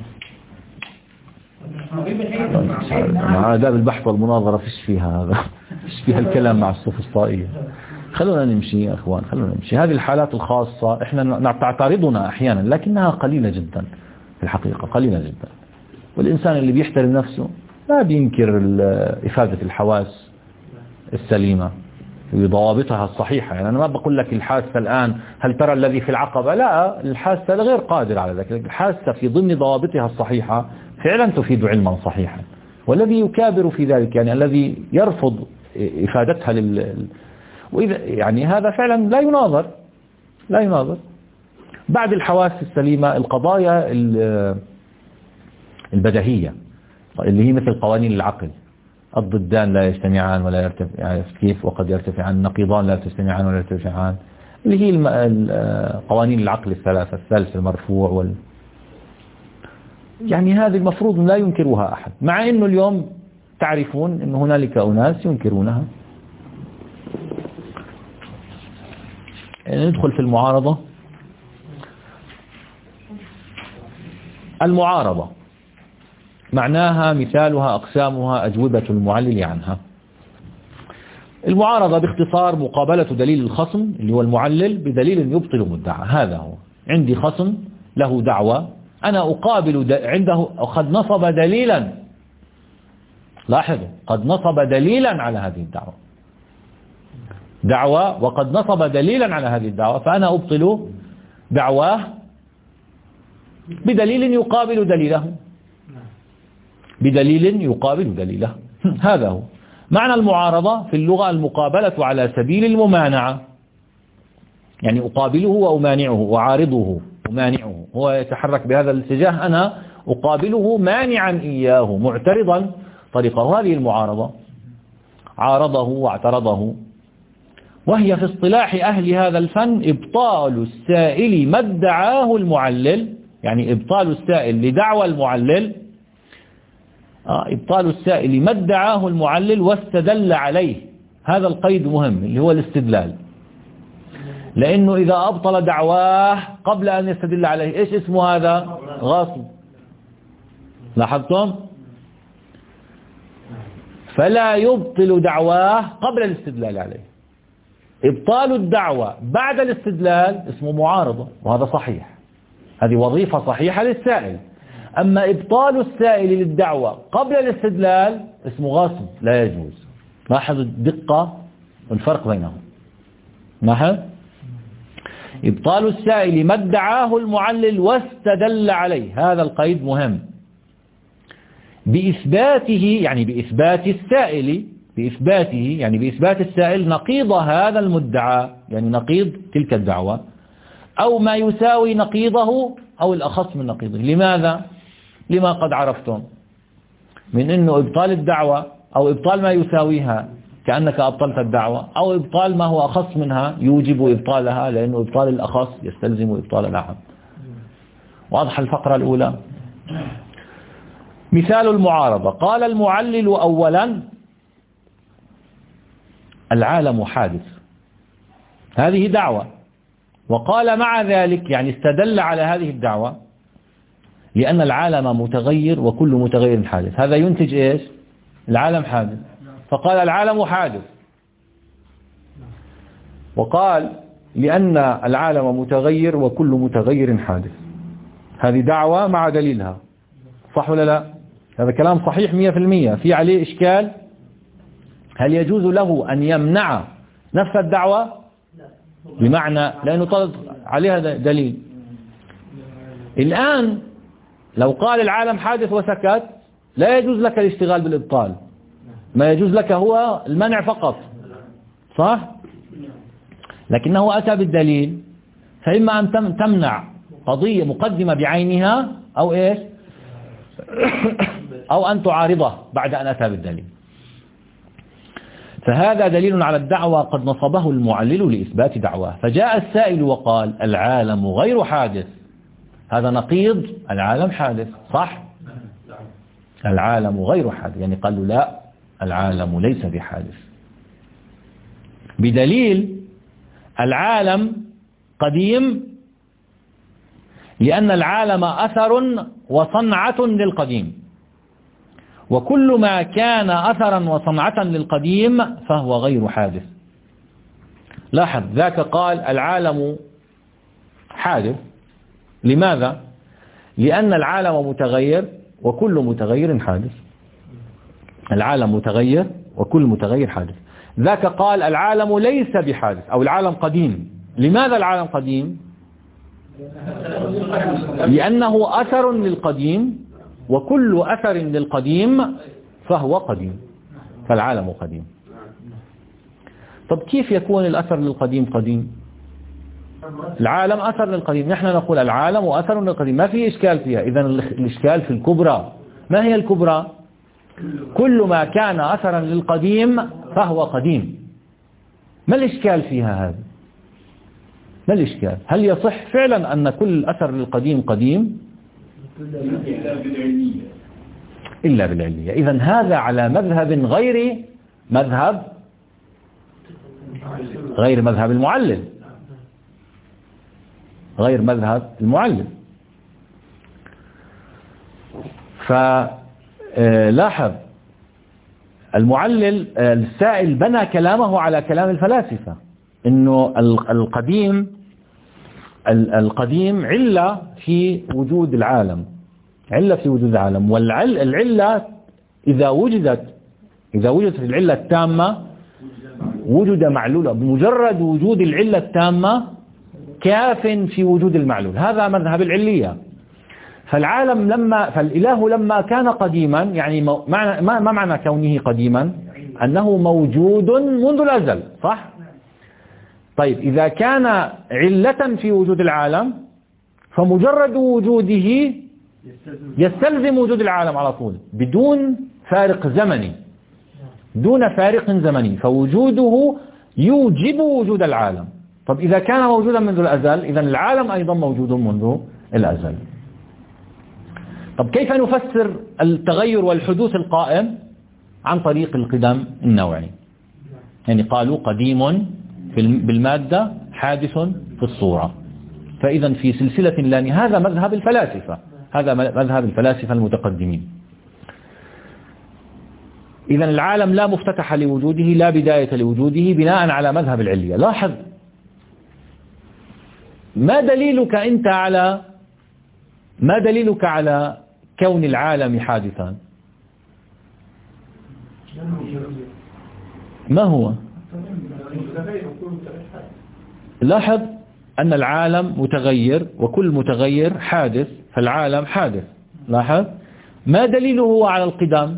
آداب البحث والمناظرة فيش فيها هذا، فيش فيها الكلام مع السوفسطائية. خلونا نمشي يا أخوان، خلونا نمشي. هذه الحالات الخاصة إحنا تعترضنا أحيانا، لكنها قليلة جدا في الحقيقة، قليلة جدا. والإنسان اللي بيحترم نفسه لا بينكر إفادة الحواس السليمة وضوابطها الصحيحة. يعني أنا ما بقول لك الحاسة الآن هل ترى الذي في العقبة، لا، الحاسة غير قادر على ذلك. الحاسة في ضمن ضوابطها الصحيحة فعلا تفيد علما صحيحا، والذي يكابر في ذلك يعني الذي يرفض إفادتها وإذا يعني هذا فعلا لا يناظر. بعد الحواس السليمة القضايا البديهية اللي هي مثل قوانين العقل، الضدان لا يجتمعان ولا يرتفعان، كيف؟ وقد يرتفعان، النقيضان لا تجتمعان ولا يرتفعان، اللي هي قوانين العقل الثلاثة، الثالث المرفوع يعني هذه المفروض لا ينكرها أحد، مع أنه اليوم تعرفون أن هنالك أناس ينكرونها. يعني ندخل في المعارضة. المعارضة معناها، مثالها، أقسامها، أجوبة المعلل عنها. المعارضة باختصار مقابلة دليل الخصم اللي هو المعلل بدليل يبطل مدعى. هذا هو. عندي خصم له دعوة، أنا أقابل عنده، قد نصب دليلا، لاحظوا، قد نصب دليلا على هذه الدعوة، دعوة وقد نصب دليلا على هذه الدعوة، فأنا أبطل دعواه بدليل يقابل دليله، بدليل يقابل دليله. هذا هو معنى المعارضة في اللغة، المقابلة على سبيل الممانعة، يعني أقابله وأمانعه، أعارضه أمانعه، هو يتحرك بهذا الاتجاه، أنا أقابله مانعا إياه، معترضا طريقه. هذه المعارضة، عارضه واعترضه. وهي في اصطلاح أهل هذا الفن إبطال السائل ما ادعاه المعلل، يعني إبطال السائل لدعوى المعلل، إبطال السائل ما ادعاه المعلل واستدل عليه. هذا القيد مهم اللي هو الاستدلال، لأنه إذا أبطل دعواه قبل أن يستدل عليه إيش اسمه؟ هذا غاصب. لاحظتم؟ فلا يبطل دعواه قبل الاستدلال عليه. إبطال الدعوة بعد الاستدلال اسمه معارضة، وهذا صحيح، هذه وظيفة صحيحة للسائل. أما إبطال السائل للدعوة قبل الاستدلال اسمه غاصب، لا يجوز. لاحظ الدقة والفرق بينهم. لاحظ إبطال السائل ما ادعاه المعلل واستدل عليه، هذا القيد مهم. بإثباته يعني بإثبات السائل، بإثباته يعني بإثبات السائل نقيض هذا المدعى، يعني نقيض تلك الدعوة، أو ما يساوي نقيضه أو الأخص من نقيضه. لماذا؟ لما قد عرفتم من أنه إبطال الدعوة أو إبطال ما يساويها كأنك أبطلت الدعوة، أو إبطال ما هو أخص منها يوجب إبطالها، لأنه إبطال الأخص يستلزم إبطال الأعم. واضح الفقرة الأولى. مثال المعارضة، قال المعلل أولا العالم حادث، هذه دعوة، وقال مع ذلك يعني استدل على هذه الدعوة لأن العالم متغير وكل متغير حادث، هذا ينتج إيش؟ العالم حادث، فقال العالم حادث، وقال لأن العالم متغير وكل متغير حادث، هذه دعوة مع دليلها، صح ولا لا؟ هذا كلام صحيح 100%، في عليه إشكال؟ هل يجوز له أن يمنع نفس الدعوة؟ بمعنى لأنه طلب عليها دليل. الآن لو قال العالم حادث وسكت لا يجوز لك الاشتغال بالإبطال، ما يجوز لك هو المنع فقط، صح؟ لكنه أتى بالدليل، فإما أن تمنع قضية مقدمة بعينها أو إيش أو أن تعارضه بعد أن أتى بالدليل. فهذا دليل على الدعوة قد نصبه المعلل لإثبات دعواه. فجاء السائل وقال العالم غير حادث، هذا نقيض العالم حادث، صح؟ العالم غير حادث، يعني قالوا لا، العالم ليس بحادث، بدليل العالم قديم لأن العالم أثر وصنعة للقديم، وكل ما كان أثرا وصنعة للقديم فهو غير حادث. لاحظ ذاك قال العالم حادث، لماذا؟ لأن العالم متغير وكل متغير حادث، العالم متغير وكل متغير حادث. ذاك قال العالم ليس بحادث أو العالم قديم، لماذا العالم قديم؟ لأنه أثر للقديم وكل أثر للقديم فهو قديم، فالعالم قديم. طب كيف يكون الأثر للقديم قديم؟ العالم أثر للقديم، نحن نقول العالم وأثر للقديم، ما في إشكال فيها. إذن الإشكال في الكبرى. ما هي الكبرى؟ كل ما كان أثرا للقديم فهو قديم. ما الإشكال فيها هذا؟ ما الإشكال؟ هل يصح فعلا أن كل أثر للقديم قديم؟ إلا بالعلية. إذن هذا على مذهب غير مذهب المعلل، غير مذهب المعلل. فلاحظ المعلل السائل بنى كلامه على كلام الفلاسفة، إنه القديم علة في وجود العالم، علة في وجود العالم، والعلة إذا وجدت العلة التامة وجد معلولة، بمجرد وجود العلة التامة كاف في وجود المعلول. هذا مذهب العلية. فالإله لما كان قديما، يعني ما معنى كونه قديما؟ أنه موجود منذ الأزل، صح؟ طيب إذا كان علة في وجود العالم فمجرد وجوده يستلزم وجود العالم على طول بدون فارق زمني، فوجوده يوجب وجود العالم. طب إذا كان موجودا منذ الأزل إذن العالم أيضا موجود منذ الأزل. طب كيف نفسر التغير والحدوث القائم؟ عن طريق القدم النوعي، يعني قالوا قديم بالمادة حادث في الصورة، فإذا في سلسلة لا نهاية. هذا مذهب الفلاسفة، هذا مذهب الفلاسفة المتقدمين. إذا العالم لا مفتتح لوجوده، لا بداية لوجوده، بناء على مذهب العلية. لاحظ ما دليلك على كون العالم حادثا؟ ما هو؟ لاحظ أن العالم متغير وكل متغير حادث، فالعالم حادث. لاحظ ما دليله على القدم؟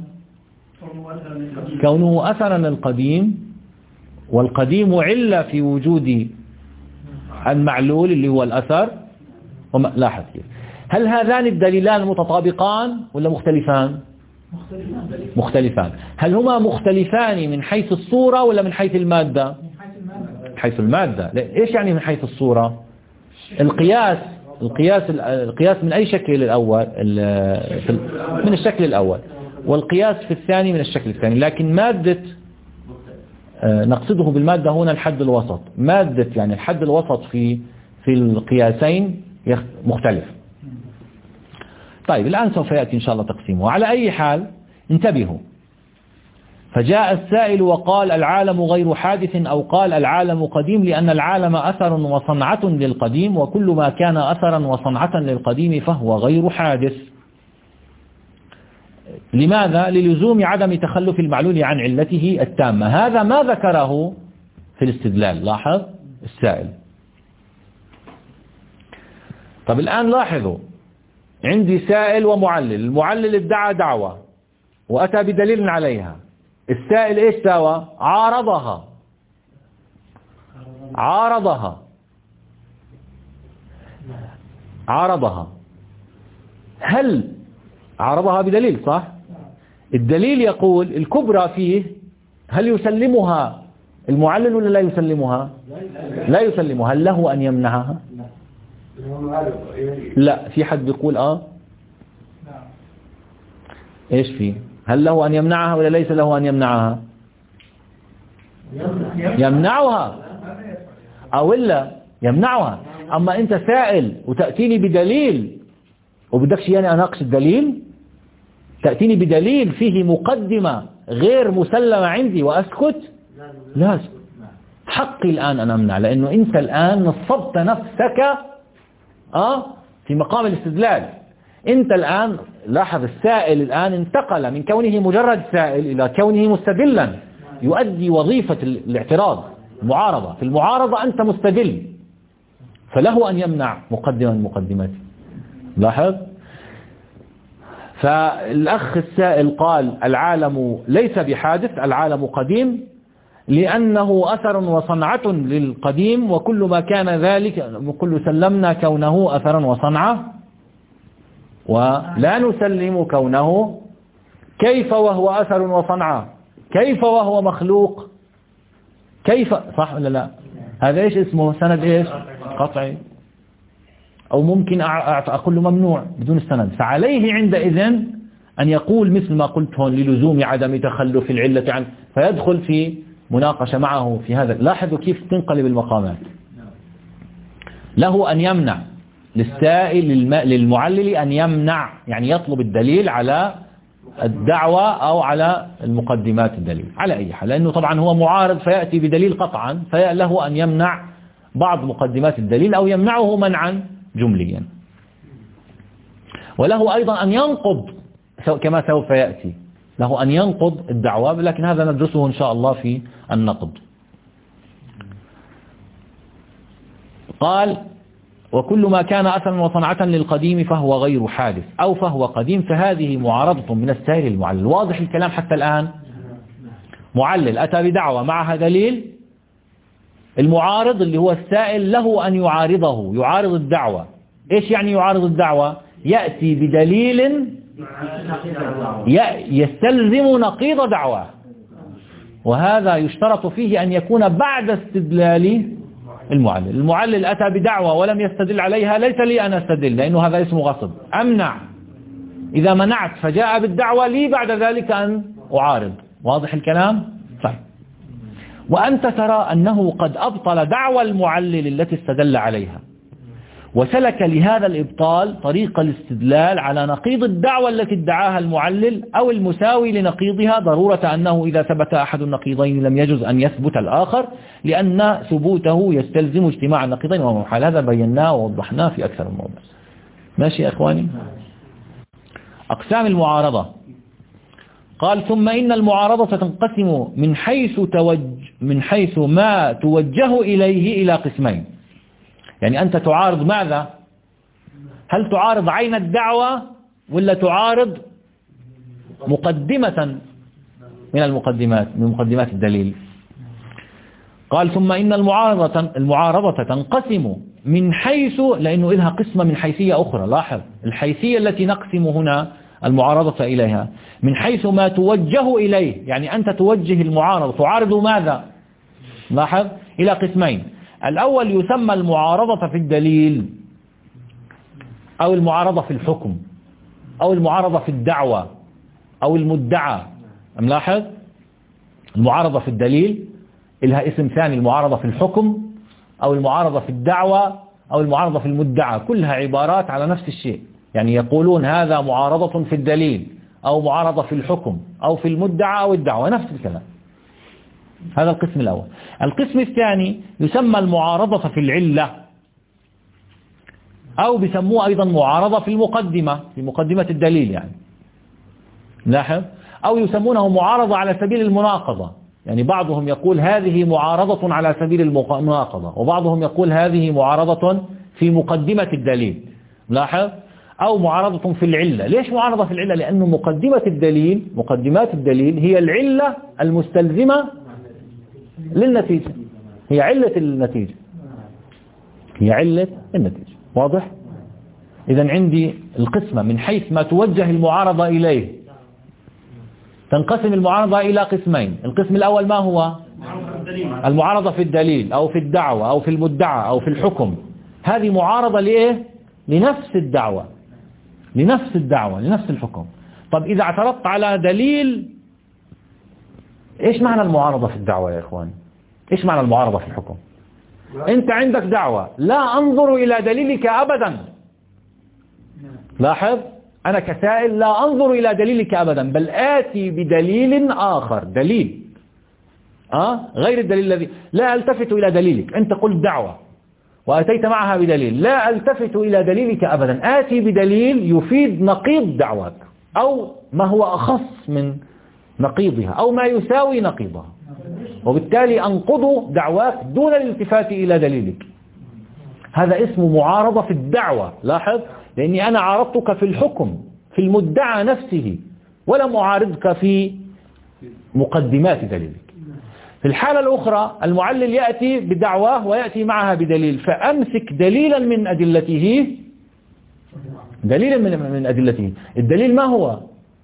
كونه أثرا للقديم، والقديم علة في وجود المعلول اللي هو الأثر. لاحظ كيف. هل هذان الدليلان متطابقان ولا مختلفان؟ مختلفان. هل هما مختلفان من حيث الصورة ولا من حيث المادة؟ من حيث المادة. إيش يعني من حيث الصورة؟ القياس من أي شكل الأول؟ من الشكل الأول، والقياس في الثاني من الشكل الثاني. لكن مادة نقصده بالمادة هنا الحد الوسط، مادة يعني الحد الوسط في القياسين مختلف. طيب الآن سوف يأتي إن شاء الله تقسيمه. على أي حال انتبهوا، فجاء السائل وقال العالم غير حادث، أو قال العالم قديم لأن العالم أثر وصنعة للقديم، وكل ما كان أثرا وصنعة للقديم فهو غير حادث. لماذا؟ للزوم عدم تخلف المعلول عن علته التامة. هذا ما ذكره في الاستدلال. لاحظ السائل. طب الآن لاحظوا، عندي سائل ومعلل. المعلل ادعى دعوة وأتى بدليل عليها. السائل إيش سوى؟ عارضها. هل عارضها بدليل؟ صح. الدليل يقول الكبرى فيه، هل يسلمها المعلل ولا لا يسلمها؟ لا يسلمها. هل له أن يمنعها؟ لا. في حد بيقول ايش فيه؟ هل له أن يمنعها ولا ليس له أن يمنعها؟ يمنعها أو إلا يمنعها. أما أنت سائل وتأتيني بدليل وبدكش يعني أناقش الدليل، تأتيني بدليل فيه مقدمة غير مسلمة عندي وأسكت؟ لا أسكت. حقي الآن أن أمنع، لأنه أنت الآن نصبت نفسك في مقام الاستدلال. أنت الآن لاحظ، السائل الآن انتقل من كونه مجرد سائل إلى كونه مستدلا، يؤدي وظيفة الاعتراض، المعارضة. في المعارضة أنت مستدل، فله أن يمنع مقدمة من مقدماته. لاحظ. فالأخ السائل قال العالم ليس بحادث، العالم قديم، لأنه أثر وصنعة للقديم، وكل ما كان ذلك كل سلمنا كونه أثرا وصنعة، ولا نسلم كونه. كيف وهو أثر وصنعة؟ كيف وهو مخلوق؟ كيف؟ صح ولا لا؟ هذا إيش اسمه؟ سند إيش؟ قطعي. أو ممكن أقول له ممنوع بدون السند. فعليه عندئذ أن يقول مثل ما قلت هون للزوم عدم تخلف العلة عنه، فيدخل في مناقشة معه في هذا. لاحظوا كيف تنقلب المقامات. له أن يمنع، للسائل للمعلل أن يمنع، يعني يطلب الدليل على الدعوة أو على المقدمات الدليل، على أي حال، لأنه طبعا هو معارض فيأتي بدليل قطعا، فله أن يمنع بعض مقدمات الدليل أو يمنعه منعا جمليا. وله أيضا أن ينقض كما سوف يأتي، له أن ينقض الدعوة، لكن هذا ندرسه إن شاء الله في النقض. قال وكل ما كان أثرا وصنعة للقديم فهو غير حادث أو فهو قديم، فهذه معارضة من السائل المعلل. واضح الكلام حتى الآن؟ معلل أتى بدعوة معها دليل، المعارض اللي هو السائل له أن يعارضه، يعارض الدعوة. إيش يعني يعارض الدعوة؟ يأتي بدليل يستلزم نقيض دعوة، وهذا يشترط فيه أن يكون بعد استدلال المعلل. المعلل أتى بدعوة ولم يستدل عليها، ليس لي أن أستدل، لأنه هذا اسمه غصب، أمنع. إذا منعت فجاء بالدعوة لي بعد ذلك أن أعارض. واضح الكلام؟ طيب. وأنت ترى أنه قد أبطل دعوى المعلل التي استدل عليها، وسلك لهذا الإبطال طريق الاستدلال على نقيض الدعوة التي ادعاها المعلل أو المساوي لنقيضها، ضرورة أنه إذا ثبت أحد النقيضين لم يجوز أن يثبت الآخر، لأن ثبوته يستلزم اجتماع النقيضين وهو محال. هذا بيناه ووضحناه في أكثر من موضع. ماشي يا إخواني؟ أقسام المعارضة. قال ثم إن المعارضة تنقسم من حيث ما توجه إليه إلى قسمين. يعني أنت تعارض ماذا؟ هل تعارض عين الدعوة ولا تعارض مقدمة من مقدمات الدليل؟ قال ثم إن المعارضة تنقسم من حيث، لأنه إلها قسمة من حيثية أخرى. لاحظ الحيثية التي نقسم هنا المعارضة إليها من حيث ما توجه إليه، يعني أنت توجه المعارضة، تعارض ماذا؟ لاحظ إلى قسمين. الأول يسمى المعارضة في الدليل أو المعارضة في الحكم أو المعارضة في الدعوة أو المدعى. ملاحظ المعارضة في الدليل لها اسم ثاني، المعارضة في الحكم أو المعارضة في الدعوة أو المعارضة في المدعى، كلها عبارات على نفس الشيء. يعني يقولون هذا معارضة في الدليل أو معارضة في الحكم أو في المدعى أو الدعوة، نفس الكلام. هذا القسم الأول. القسم الثاني يسمى المعارضة في العلة، أو بيسموه أيضا معارضة في المقدمة، في مقدمة الدليل يعني. لاحظ. أو يسمونه معارضة على سبيل المناقضة، يعني بعضهم يقول هذه معارضة على سبيل المناقضة، وبعضهم يقول هذه معارضة في مقدمة الدليل. لاحظ. أو معارضة في العلة. ليش معارضة في العلة؟ لأنه مقدمات الدليل هي العلة المستلزمة للنتيجة، هي علة النتيجة، هي علة النتيجة. واضح؟ إذن عندي القسمة من حيث ما توجه المعارضة إليه. تنقسم المعارضة إلى قسمين. القسم الأول ما هو؟ المعارضة في الدليل أو في الدعوة أو في المدعى أو في الحكم. هذه معارضة لإيه؟ لنفس الدعوة، لنفس الحكم. طب إذا اعترضت على دليل، إيش معنى المعارضة في الدعوة يا إخواني؟ إيش معنى المعارضة في الحكم؟ أنت عندك دعوة، لا أنظر إلى دليلك أبدا. لاحظ، أنا كسائل لا أنظر إلى دليلك أبدا، بل آتي بدليل آخر، دليل غير الدليل الذي، لا ألتفت إلى دليلك. أنت قلت دعوة وأتيت معها بدليل، لا ألتفت إلى دليلك أبدا، آتي بدليل يفيد نقيض دعواك أو ما هو أخص من نقيضها أو ما يساوي نقيضها، وبالتالي أنقض دعواك دون الالتفات إلى دليلك. هذا اسمه معارضة في الدعوة. لاحظ، لأني أنا عارضتك في الحكم، في المدعى نفسه، ولا معارضك في مقدمات دليلك. في الحالة الأخرى المعلل يأتي بدعواه ويأتي معها بدليل، فأمسك دليلا من أدلته، الدليل ما هو؟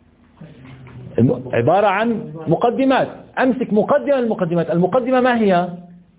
عبارة عن مقدمات. أمسك مقدمة من المقدمات. المقدمة ما هي؟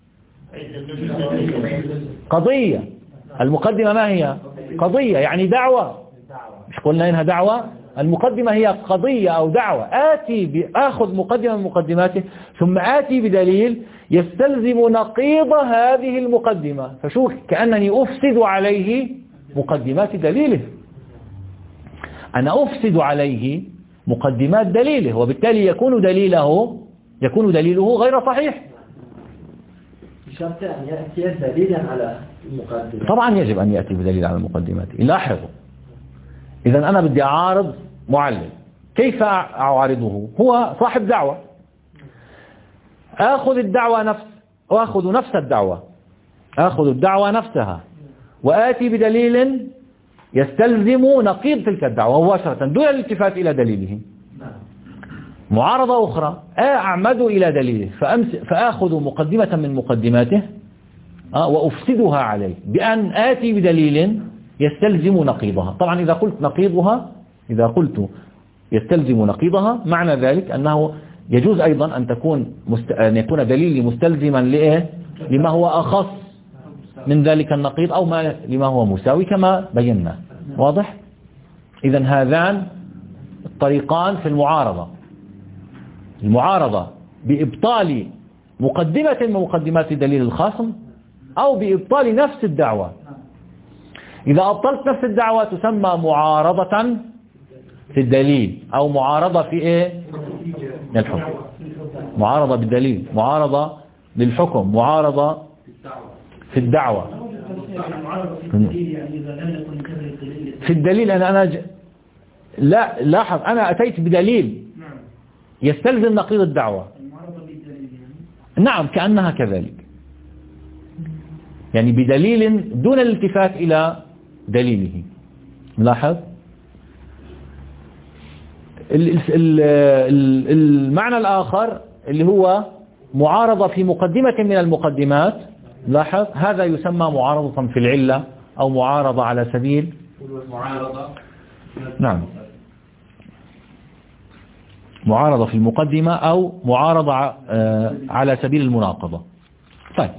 قضية. المقدمة ما هي؟ قضية، يعني دعوة. مش قلنا إنها دعوة؟ المقدمة هي قضية أو دعوة. آخذ مقدمة من مقدماته ثم آتي بدليل يستلزم نقيض هذه المقدمة، فشوف كأنني أفسد عليه مقدمات دليله، أنا أفسد عليه مقدمات دليله، وبالتالي يكون دليله غير صحيح. بشرط أن يأتي دليلا على المقدمة. طبعا يجب أن يأتي بدليل على المقدمات. لاحظوا، إذا أنا بدي أعارض معلل، كيف أعارضه؟ هو صاحب دعوة، آخذ الدعوة نفسها وآتي بدليل يستلزم نقيض تلك الدعوة مباشرة دون الالتفات إلى دليله. معارضة أخرى، أعمد إلى دليله فآخذ مقدمة من مقدماته وأفسدها عليه بأن آتي بدليل يستلزم نقيضها. طبعا إذا قلت يستلزم نقيضها، معنى ذلك أنه يجوز أيضا أن يكون دليلي مستلزما لما هو أخص من ذلك النقيض أو لما هو مساوي كما بينا. واضح؟ إذن هذان الطريقان في المعارضة بإبطال مقدمة من مقدمات دليل الخصم أو بإبطال نفس الدعوة. إذا أبطلت نفس الدعوة تسمى معارضة في الدليل أو معارضة في الحكم. معارضة بالدليل، معارضة للحكم، معارضة في الدعوة. في الدليل لا لاحظ، أنا أتيت بدليل يستلزم نقيض الدعوة. نعم، كأنها كذلك، يعني بدليل دون الالتفات إلى دليله. لاحظ. المعنى الآخر اللي هو معارضة في مقدمة من المقدمات، لاحظ، هذا يسمى معارضة في العلة أو معارضة على سبيل معارضة في المقدمة أو معارضة على سبيل المناقضة. طيب،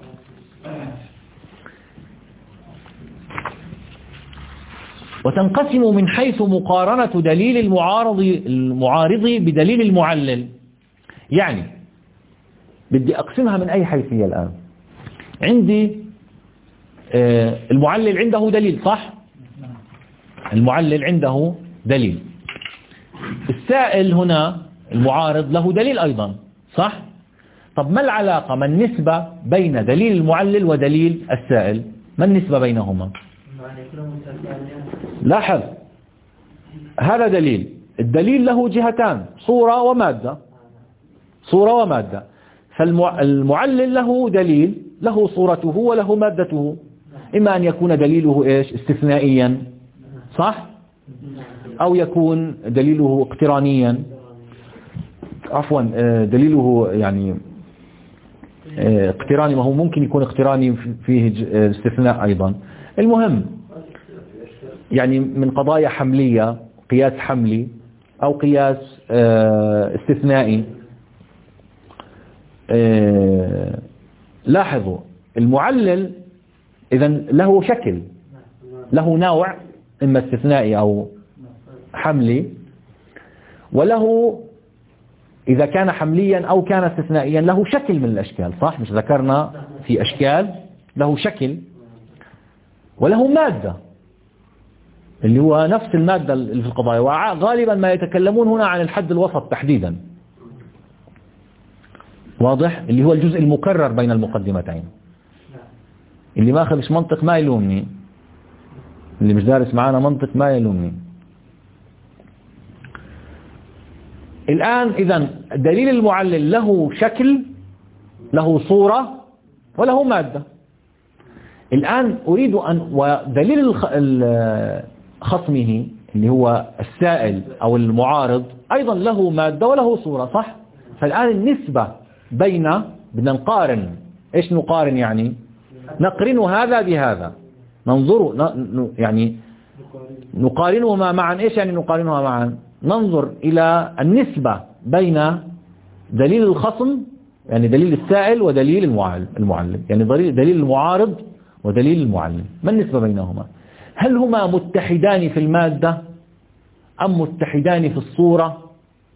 وتنقسم من حيث مقارنة دليل المعارض بدليل المعلل. يعني بدي أقسمها من أي حيثية الآن. عندي المعلل عنده دليل، صح؟ المعلل عنده دليل. السائل هنا المعارض له دليل أيضا، صح؟ طب ما العلاقة، ما النسبة بين دليل المعلل ودليل السائل؟ ما النسبة بينهما؟ لاحظ، هذا دليل، الدليل له جهتان، صورة ومادة، صورة ومادة. فالمعلل له دليل، له صورته وله مادته. إما أن يكون دليله إيش؟ استثنائيا، صح؟ أو يكون دليله اقترانيا، عفوا دليله يعني اقتراني، ما هو ممكن يكون اقتراني فيه استثناء أيضا. المهم يعني من قضايا حملية، قياس حملي أو قياس استثنائي. لاحظوا المعلل إذن له شكل، له نوع، إما استثنائي أو حملي، وله إذا كان حمليا أو كان استثنائيا له شكل من الأشكال، صح؟ مش ذكرنا في أشكال له شكل، وله مادة اللي هو نفس المادة اللي في القضايا. وغالبا ما يتكلمون هنا عن الحد الوسط تحديدا، واضح؟ اللي هو الجزء المكرر بين المقدمتين. اللي ما أخذش منطق ما يلومني، اللي مش دارس معانا منطق ما يلومني. الآن إذن دليل المعلل له شكل، له صورة، وله مادة. الآن أريد أن ودليل خصمه اللي هو السائل أو المعارض أيضا له مادة وله صورة، صح؟ فالآن النسبة بدنا نقارن. إيش نقارن يعني؟ نقرن هذا بهذا، ننظر يعني نقارنهما معا. إيش يعني نقارنهما معا؟ ننظر إلى النسبة بين دليل الخصم، يعني دليل السائل، ودليل المعلم، يعني دليل المعارض ودليل المعلم. ما النسبة بينهما؟ هل هما متحدان في المادة أم متحدان في الصورة؟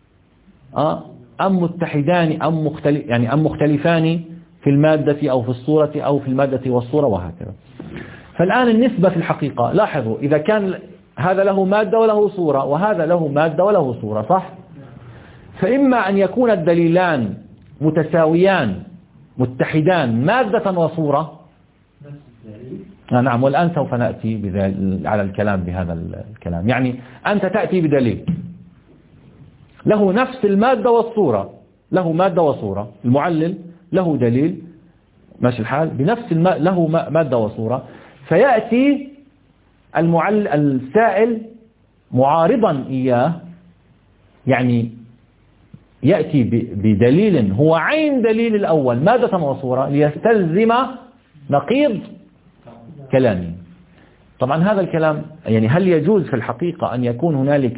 أم متحدان أم مختلفان في المادة أو في الصورة أو في المادة والصورة، وهكذا. فالآن النسبة في الحقيقة، لاحظوا إذا كان هذا له مادة وله صورة وهذا له مادة وله صورة، صح؟ فإما أن يكون الدليلان متساويان متحدان مادة وصورة. نعم، والآن سوف نأتي على الكلام بهذا الكلام. يعني أنت تأتي بدليل له نفس المادة والصورة، له مادة وصورة. المعلل له دليل ماشي الحال بنفس له مادة وصورة، فيأتي السائل معارضا إياه، يعني يأتي بدليل هو عين دليل الأول مادة وصورة ليستلزم نقيض كلامه. طبعا هذا الكلام يعني هل يجوز في الحقيقة أن يكون هنالك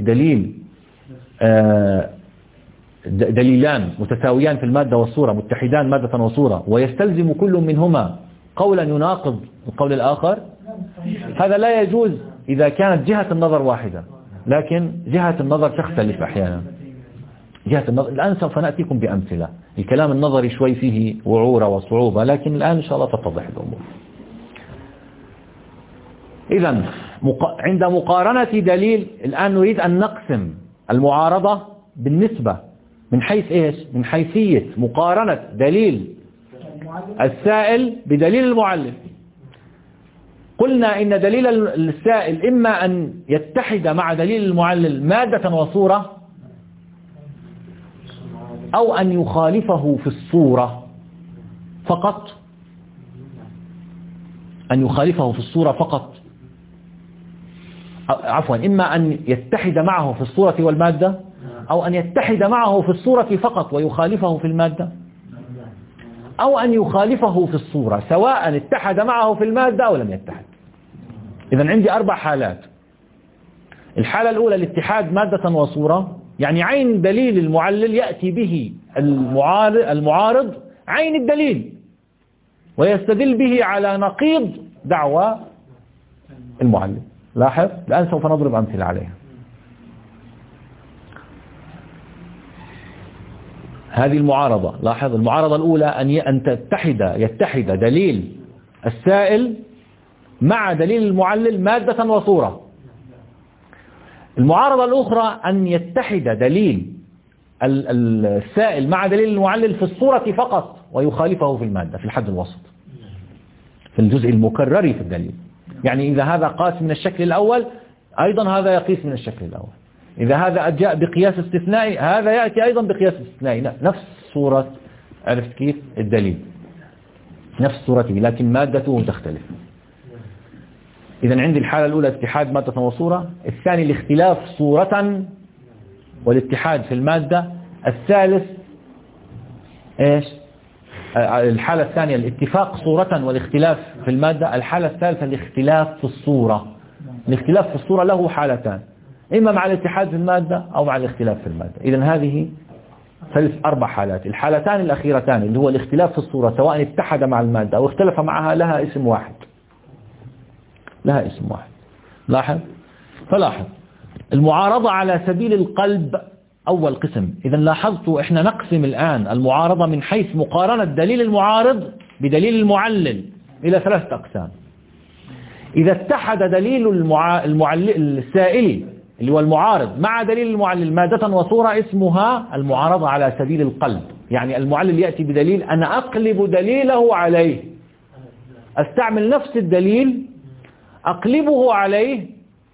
دليلان متساويان في المادة والصورة، متحدان مادة وصورة، ويستلزم كل منهما قولا يناقض القول الآخر؟ هذا لا يجوز إذا كانت جهة النظر واحدة، لكن جهة النظر تختلف أحيانا. جهة النظر الآن سوف نأتيكم بأمثلة. الكلام النظري شوي فيه وعورة وصعوبة، لكن الآن إن شاء الله تتضح الأمور. إذن عند مقارنة دليل، الآن نريد أن نقسم المعارضة بالنسبة من حيث إيش؟ من حيثية مقارنة دليل السائل بدليل المعلل. قلنا إن دليل السائل إما أن يتحد مع دليل المعلل مادة وصورة، أو أن يخالفه في الصورة فقط. أن يخالفه في الصورة فقط، عفوا، إما أن يتحد معه في الصورة والمادة، أو أن يتحد معه في الصورة فقط ويخالفه في المادة، أو أن يخالفه في الصورة سواء اتحد معه في المادة أو لم يتحد. إذن عندي 4 حالات. الحالة الأولى الاتحاد مادة وصورة، يعني عين دليل المعلل يأتي به المعارض عين الدليل ويستدل به على نقيض دعوى المعلل. لاحظ الآن سوف نضرب أمثلة عليها. هذه المعارضة، لاحظ المعارضة الأولى أن يتحد دليل السائل مع دليل المعلل مادة وصورة. المعارضة الأخرى أن يتحد دليل السائل مع دليل المعلل في الصورة فقط ويخالفه في المادة، في الحد الوسط، في الجزء المكرر في الدليل. يعني إذا هذا قاس من الشكل الأول، أيضا هذا يقيس من الشكل الأول. إذا هذا جاء بقياس استثنائي هذا يأتي أيضا بقياس استثنائي، نفس صورة، عرفت كيف الدليل نفس صورته لكن مادته تختلف. إذا عندي الحالة الأولى اتحاد مادة وصورة، الثاني الاختلاف صورة والاتحاد في المادة، الثالث إيش؟ الحالة الثانية الاتفاق صورة والاختلاف في المادة، الحالة الثالثة الاختلاف في الصورة. الاختلاف في الصورة له حالتان، إما مع الاتحاد في المادة أو مع الاختلاف في المادة. إذن هذه 4 حالات. الحالتان الأخيرتان اللي هو الاختلاف في الصورة سواء اتحد مع المادة أو اختلف معها لها اسم واحد، لها اسم واحد. لاحظ، فلاحظ المعارضة على سبيل القلب أول قسم. إذا لاحظتوا إحنا نقسم الآن المعارضة من حيث مقارنة دليل المعارض بدليل المعلل إلى 3 أقسام. إذا اتحد دليل السائل اللي هو المعارض مع دليل المعلل مادة وصورة اسمها المعارضة على سبيل القلب. يعني المعلل يأتي بدليل أنا أقلب دليله عليه، أستعمل نفس الدليل أقلبه عليه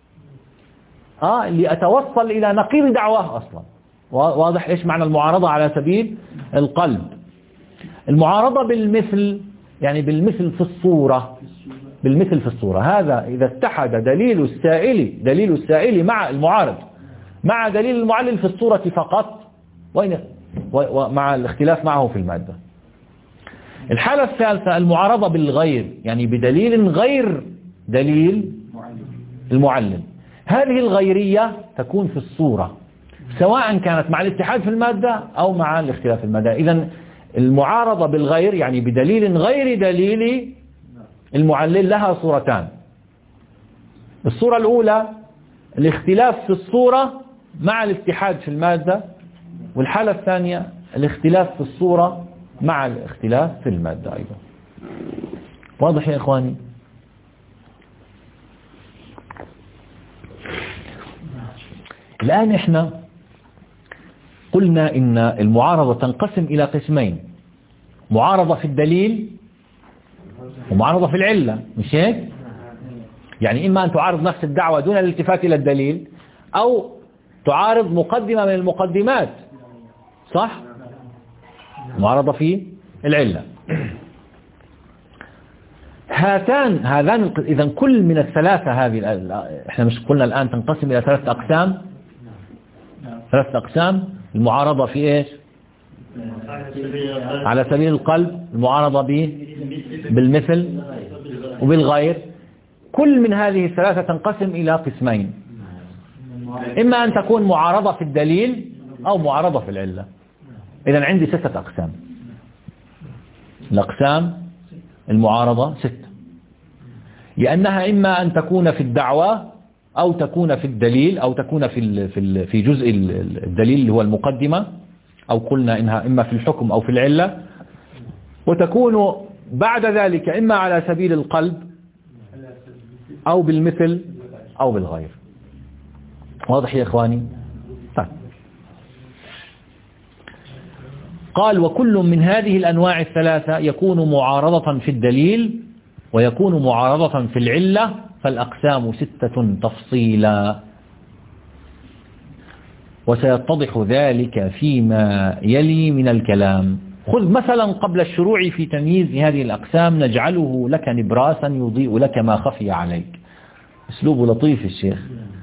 لأتوصل إلى نقيض دعواه أصلا. واضح إيش معنى المعارضة على سبيل القلب؟ المعارضة بالمثل، يعني بالمثل في الصورة، بالمثل في الصورة. هذا إذا اتحد دليل السائل مع المعارض مع دليل المعلل في الصورة فقط ومع الاختلاف معه في المادة. الحالة الثالثة المعارضة بالغير، يعني بدليل غير دليل المعلل. هذه الغيرية تكون في الصورة سواء كانت مع الاتحاد في المادة أو مع الاختلاف في المادة. إذن المعارضة بالغير يعني بدليل غير دليل المعلل لها صورتان. الصورة الأولى الاختلاف في الصورة مع الاتحاد في المادة، والحالة الثانية الاختلاف في الصورة مع الاختلاف في المادة أيضا. واضح يا إخواني؟ الآن إحنا قلنا إن المعارضة تنقسم إلى قسمين، معارضة في الدليل ومعارضة في العلة، مش هيك؟ يعني إما أن تعارض نفس الدعوة دون الالتفات إلى الدليل، أو تعارض مقدمة من المقدمات، صح؟ معارضة في العلة. هذان إذا كل من الثلاثة هذه، إحنا مش قلنا الآن تنقسم إلى 3 أقسام؟ 3 أقسام. المعارضة في إيش؟ على سبيل القلب، المعارضة بالمثل وبالغير. كل من هذه الثلاثة تنقسم إلى قسمين، إما أن تكون معارضة في الدليل أو معارضة في العلة. إذن عندي 6 أقسام. الأقسام المعارضة 6، لأنها إما أن تكون في الدعوة أو تكون في الدليل أو تكون في جزء الدليل اللي هو المقدمة، أو قلنا إنها إما في الحكم أو في العلة، وتكون بعد ذلك إما على سبيل القلب أو بالمثل أو بالغير. واضح يا إخواني؟ طيب. قال وكل من هذه الأنواع الثلاثة يكون معارضة في الدليل ويكون معارضة في العلة، فالأقسام 6 تفصيلا، وسيتضح ذلك فيما يلي من الكلام. خذ مثلا قبل الشروع في تمييز هذه الأقسام نجعله لك نبراسا يضيء لك ما خفي عليك. أسلوب لطيف الشيخ.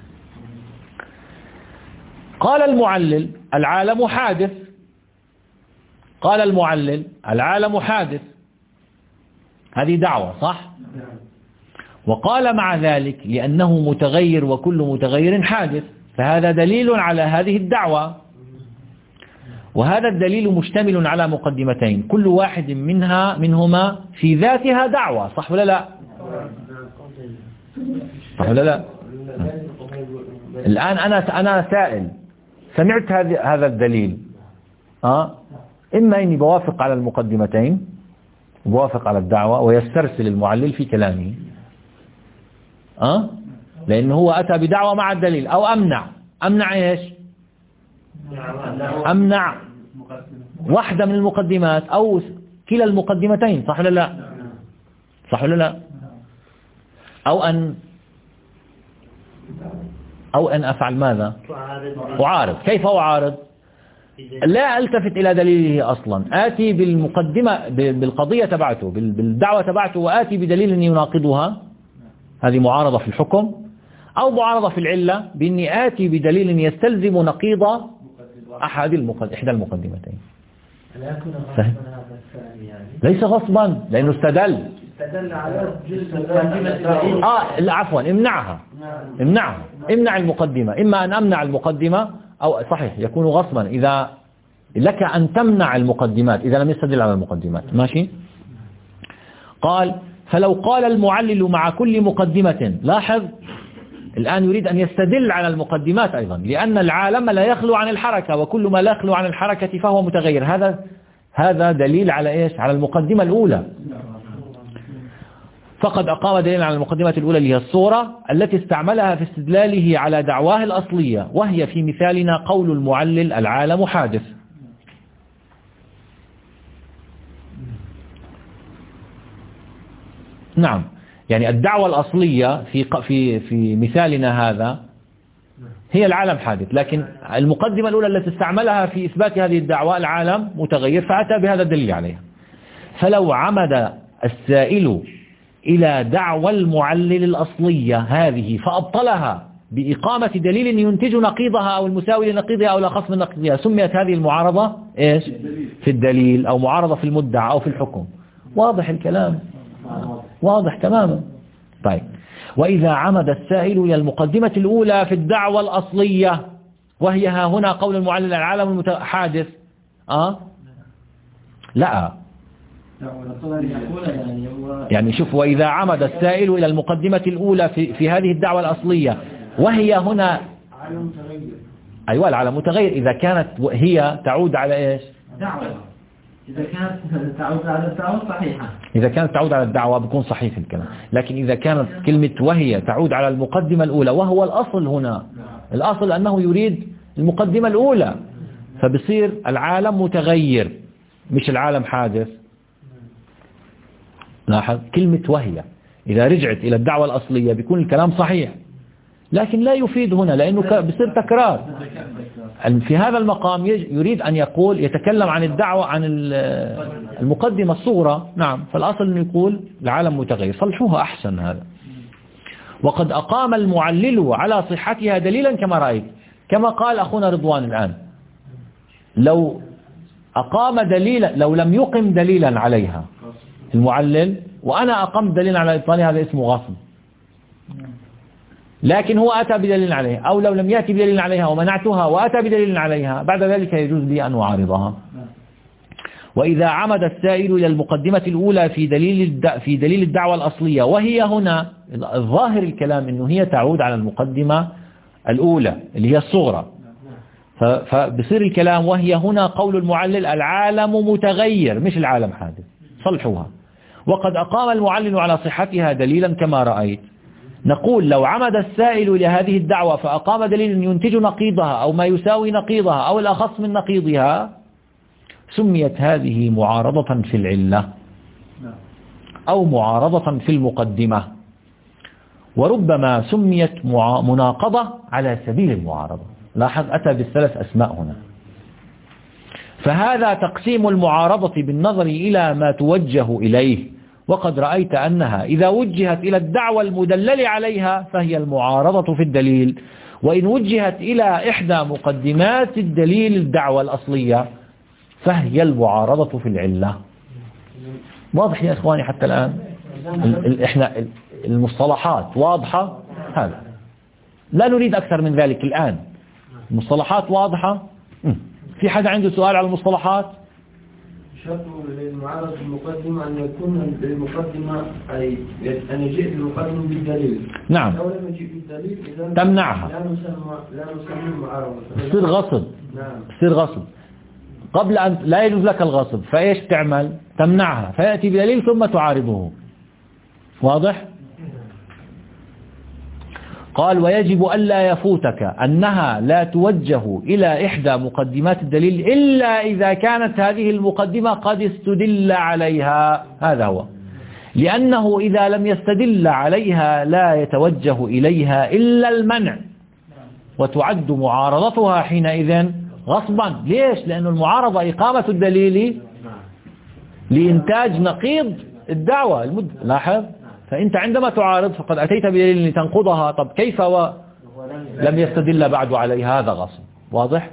قال المعلل العالم حادث، قال المعلل العالم حادث، هذه دعوة صح؟ وقال مع ذلك لأنه متغير وكل متغير حادث، فهذا دليل على هذه الدعوة. وهذا الدليل مشتمل على مقدمتين كل واحد منهما في ذاتها دعوة، صح ولا لا؟ صح ولا لا؟ الآن أنا سائل سمعت هذا الدليل، إما إني بوافق على المقدمتين وبوافق على الدعوة ويسترسل المعلل في كلامه، لأنه هو أتى بدعوة مع الدليل، أو أمنع إيش؟ أمنع واحدة من المقدمات أو كلا المقدمتين، صح ولا لا؟ صح ولا لا؟ أو أن أو أن أفعل ماذا؟ أعارض. كيف أعارض؟ لا ألتفت إلى دليله أصلا، آتي بالمقدمة بالقضية تبعته بالدعوة تبعته وآتي بدليل يناقضها، هذه معارضة في الحكم، أو معارضة في العلة بإني آتي بدليل يستلزم نقيض إحدى المقدمتين. لا يكون غصبا هذا الثاني يعني. ليس غصبا لأنه استدل على جزء عفوا امنع المقدمة، إما أن أمنع المقدمة أو صحيح يكون غصبا إذا لك أن تمنع المقدمات إذا لم يستدل على المقدمات. ماشي. قال فلو قال المعلل مع كل مقدمة، لاحظ الآن يريد أن يستدل على المقدمات أيضا، لأن العالم لا يخلو عن الحركة، وكل ما لا يخلو عن الحركة فهو متغير. هذا دليل على إيش؟ على المقدمة الأولى. فقد أقام دليلا على المقدمة الأولى اللي هي الصورة التي استعملها في استدلاله على دعواه الأصلية، وهي في مثالنا قول المعلل العالم حادث. نعم، يعني الدعوة الأصلية في مثالنا هذا هي العالم حادث، لكن المقدمة الأولى التي استعملها في إثبات هذه الدعوة العالم متغير، فأتى بهذا الدليل عليها. فلو عمد السائل إلى دعوى المعلل الأصلية هذه فأبطلها بإقامة دليل ينتج نقيضها أو المساوي لنقيضها أو الأخص من نقيضها، سميت هذه المعارضة إيش؟ في الدليل، أو معارضة في المدعى أو في الحكم. واضح الكلام؟ واضح تماما. طيب، وإذا عمد السائل إلى المقدمة الأولى في الدعوة الأصلية، وهي ها هنا قول المعلل العالم حادث، لا يعني شوف، وإذا عمد السائل إلى المقدمة الأولى في هذه الدعوة الأصلية، وهي هنا عالم متغير. أيوة، العالم متغير إذا كانت هي تعود على إيش؟ دعوة. إذا كانت تعود على الدعوة صحيحة، إذا كانت تعود على الدعوة بيكون صحيح الكلام، لكن إذا كانت كلمة وهي تعود على المقدمة الأولى، وهو الأصل هنا، الأصل أنه يريد المقدمة الأولى، فبصير العالم متغير مش العالم حادث. لاحظ كلمة وهي إذا رجعت إلى الدعوة الأصلية بيكون الكلام صحيح، لكن لا يفيد هنا لأنه بصير تكرار. في هذا المقام يريد أن يقول يتكلم عن الدعوة عن المقدمة الصغرى. نعم، فالأصل أنه يقول العالم متغير، صلحوها أحسن هذا. وقد أقام المعلل على صحتها دليلا كما رأيت، كما قال أخونا رضوان الآن، لو أقام دليلا، لو لم يقم دليلا عليها المعلل وأنا أقمت دليلا على إبطالها، هذا اسمه غصب. لكن هو أتى بدليل عليها، أو لو لم يأتي بدليل عليها ومنعتها وأتى بدليل عليها، بعد ذلك يجوز لي أن أعارضها. وإذا عمد السائل إلى المقدمة الأولى في دليل الدعوة الأصلية، وهي هنا الظاهر الكلام أنه هي تعود على المقدمة الأولى اللي هي الصغرى، فبصير الكلام وهي هنا قول المعلل العالم متغير مش العالم حادث، صلحوها. وقد أقام المعلل على صحتها دليلا كما رأيت. نقول لو عمد السائل إلى هذه الدعوة فأقام دليل ينتج نقيضها أو ما يساوي نقيضها أو الأخص من نقيضها، سميت هذه معارضة في العلة أو معارضة في المقدمة، وربما سميت مناقضة على سبيل المعارضة. لاحظ أتى بالثلاث أسماء هنا. فهذا تقسيم المعارضة بالنظر إلى ما توجه إليه، وقد رأيت أنها إذا وجهت إلى الدعوة المدلل عليها فهي المعارضة في الدليل، وإن وجهت إلى إحدى مقدمات الدليل الدعوة الأصلية فهي المعارضة في العلة. واضح يا إخواني حتى الآن؟ إحنا المصطلحات واضحة، هذا لا نريد أكثر من ذلك الآن. المصطلحات واضحة. في حدا عنده سؤال على المصطلحات؟ شرط للمعارضة المقدمة أن يكون المقدمة أي أن يجيء المقدم بالدليل. نعم. لو لم يجيء بالدليل إذا تمنعها. لا نسميه معارضة. يصير غصب. نعم. يصير غصب. قبل أن لا يجوز لك الغصب، فإيش تعمل؟ تمنعها، فيأتي بدليل ثم تعارضه. واضح؟ قال ويجب ألا يفوتك أنها لا توجه إلى إحدى مقدمات الدليل إلا إذا كانت هذه المقدمة قد استدل عليها. هذا هو، لأنه إذا لم يستدل عليها لا يتوجه إليها إلا المنع، وتعد معارضتها حينئذ غصبا. ليش؟ لأن المعارضة إقامة الدليل لإنتاج نقيض الدعوة لاحظ. فأنت عندما تعارض فقد أتيت بدليل لتنقضها. طب كيف ولم يستدل بعد عليها؟ هذا غصب. واضح؟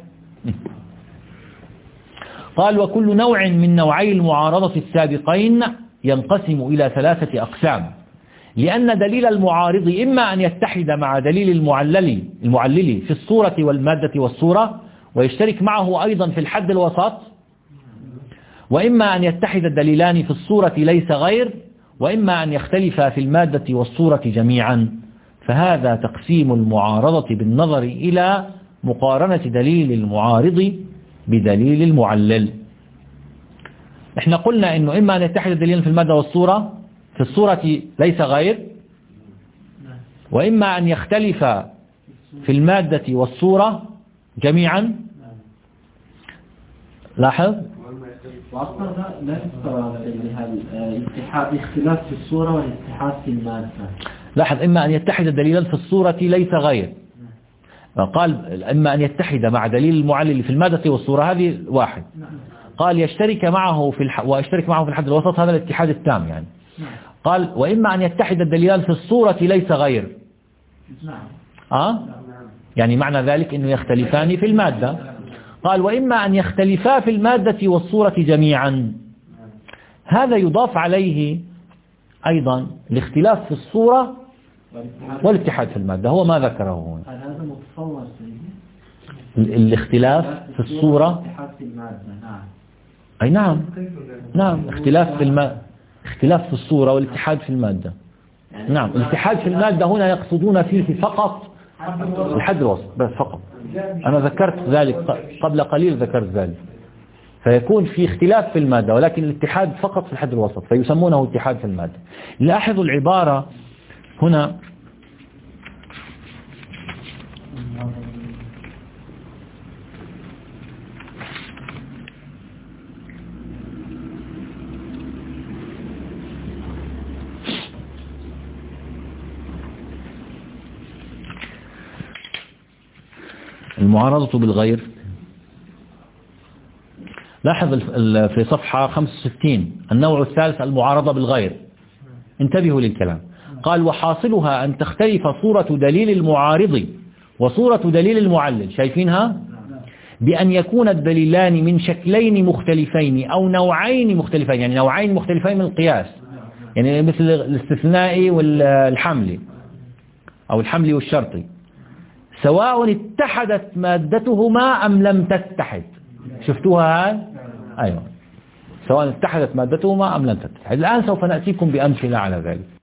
قال وكل نوع من نوعي المعارضة السابقين ينقسم إلى 3 أقسام، لأن دليل المعارض إما أن يتحد مع دليل المعلل في الصورة والمادة والصورة ويشترك معه أيضا في الحد الوسط، وإما أن يتحد الدليلان في الصورة ليس غير، وإما أن يختلفا في المادة والصورة جميعا. فهذا تقسيم المعارضة بالنظر إلى مقارنة دليل المعارض بدليل المعلل. احنا قلنا انه اما ان يتحد الدليلان في المادة والصورة، في الصورة ليس غير، واما ان يختلف في المادة والصورة جميعا. لاحظ وأصلا لا تستوى الاتحاد اختلاف في الصورة والاتحاد في المادة. لاحظ اما ان يتحد الدليلان في الصورة ليس غير، قال اما ان يتحد مع دليل المعلل في المادة والصورة، هذه واحد. قال يشترك معه ويشترك معه في الحد الوسط، هذا الاتحاد التام يعني. قال وإما أن يتحد الدليلان في الصورة ليس غير. يعني معنى ذلك أنه يختلفان في المادة. قال وإما أن يختلفا في المادة والصورة جميعا. هذا يضاف عليه أيضا الاختلاف في الصورة والاتحاد في المادة، هو ما ذكره هنا. هذا متصور الاختلاف في الصورة أي نعم اختلاف في الصورة والاتحاد في المادة. نعم الاتحاد في المادة هنا يقصدون فيه فقط الحد الوسط بس فقط. أنا ذكرت ذلك قبل قليل، ذكرت ذلك. فيكون في اختلاف في المادة ولكن الاتحاد فقط في الحد الوسط، فيسمونه اتحاد في المادة. لاحظوا العبارة هنا المعارضة بالغير. لاحظ في صفحة 65 النوع الثالث المعارضة بالغير. انتبهوا للكلام. قال وحاصلها أن تختلف صورة دليل المعارض وصورة دليل المعلل. شايفينها؟ بأن يكون الدليلان من شكلين مختلفين أو نوعين مختلفين، يعني نوعين مختلفين من القياس، يعني مثل الاستثنائي والحملي أو الحملي والشرطي، سواء اتحدت مادتهما أم لم تتحد. شفتوها؟ أيوة، سواء اتحدت مادتهما أم لم تتحد. الآن سوف نأتيكم بأمثلة على ذلك.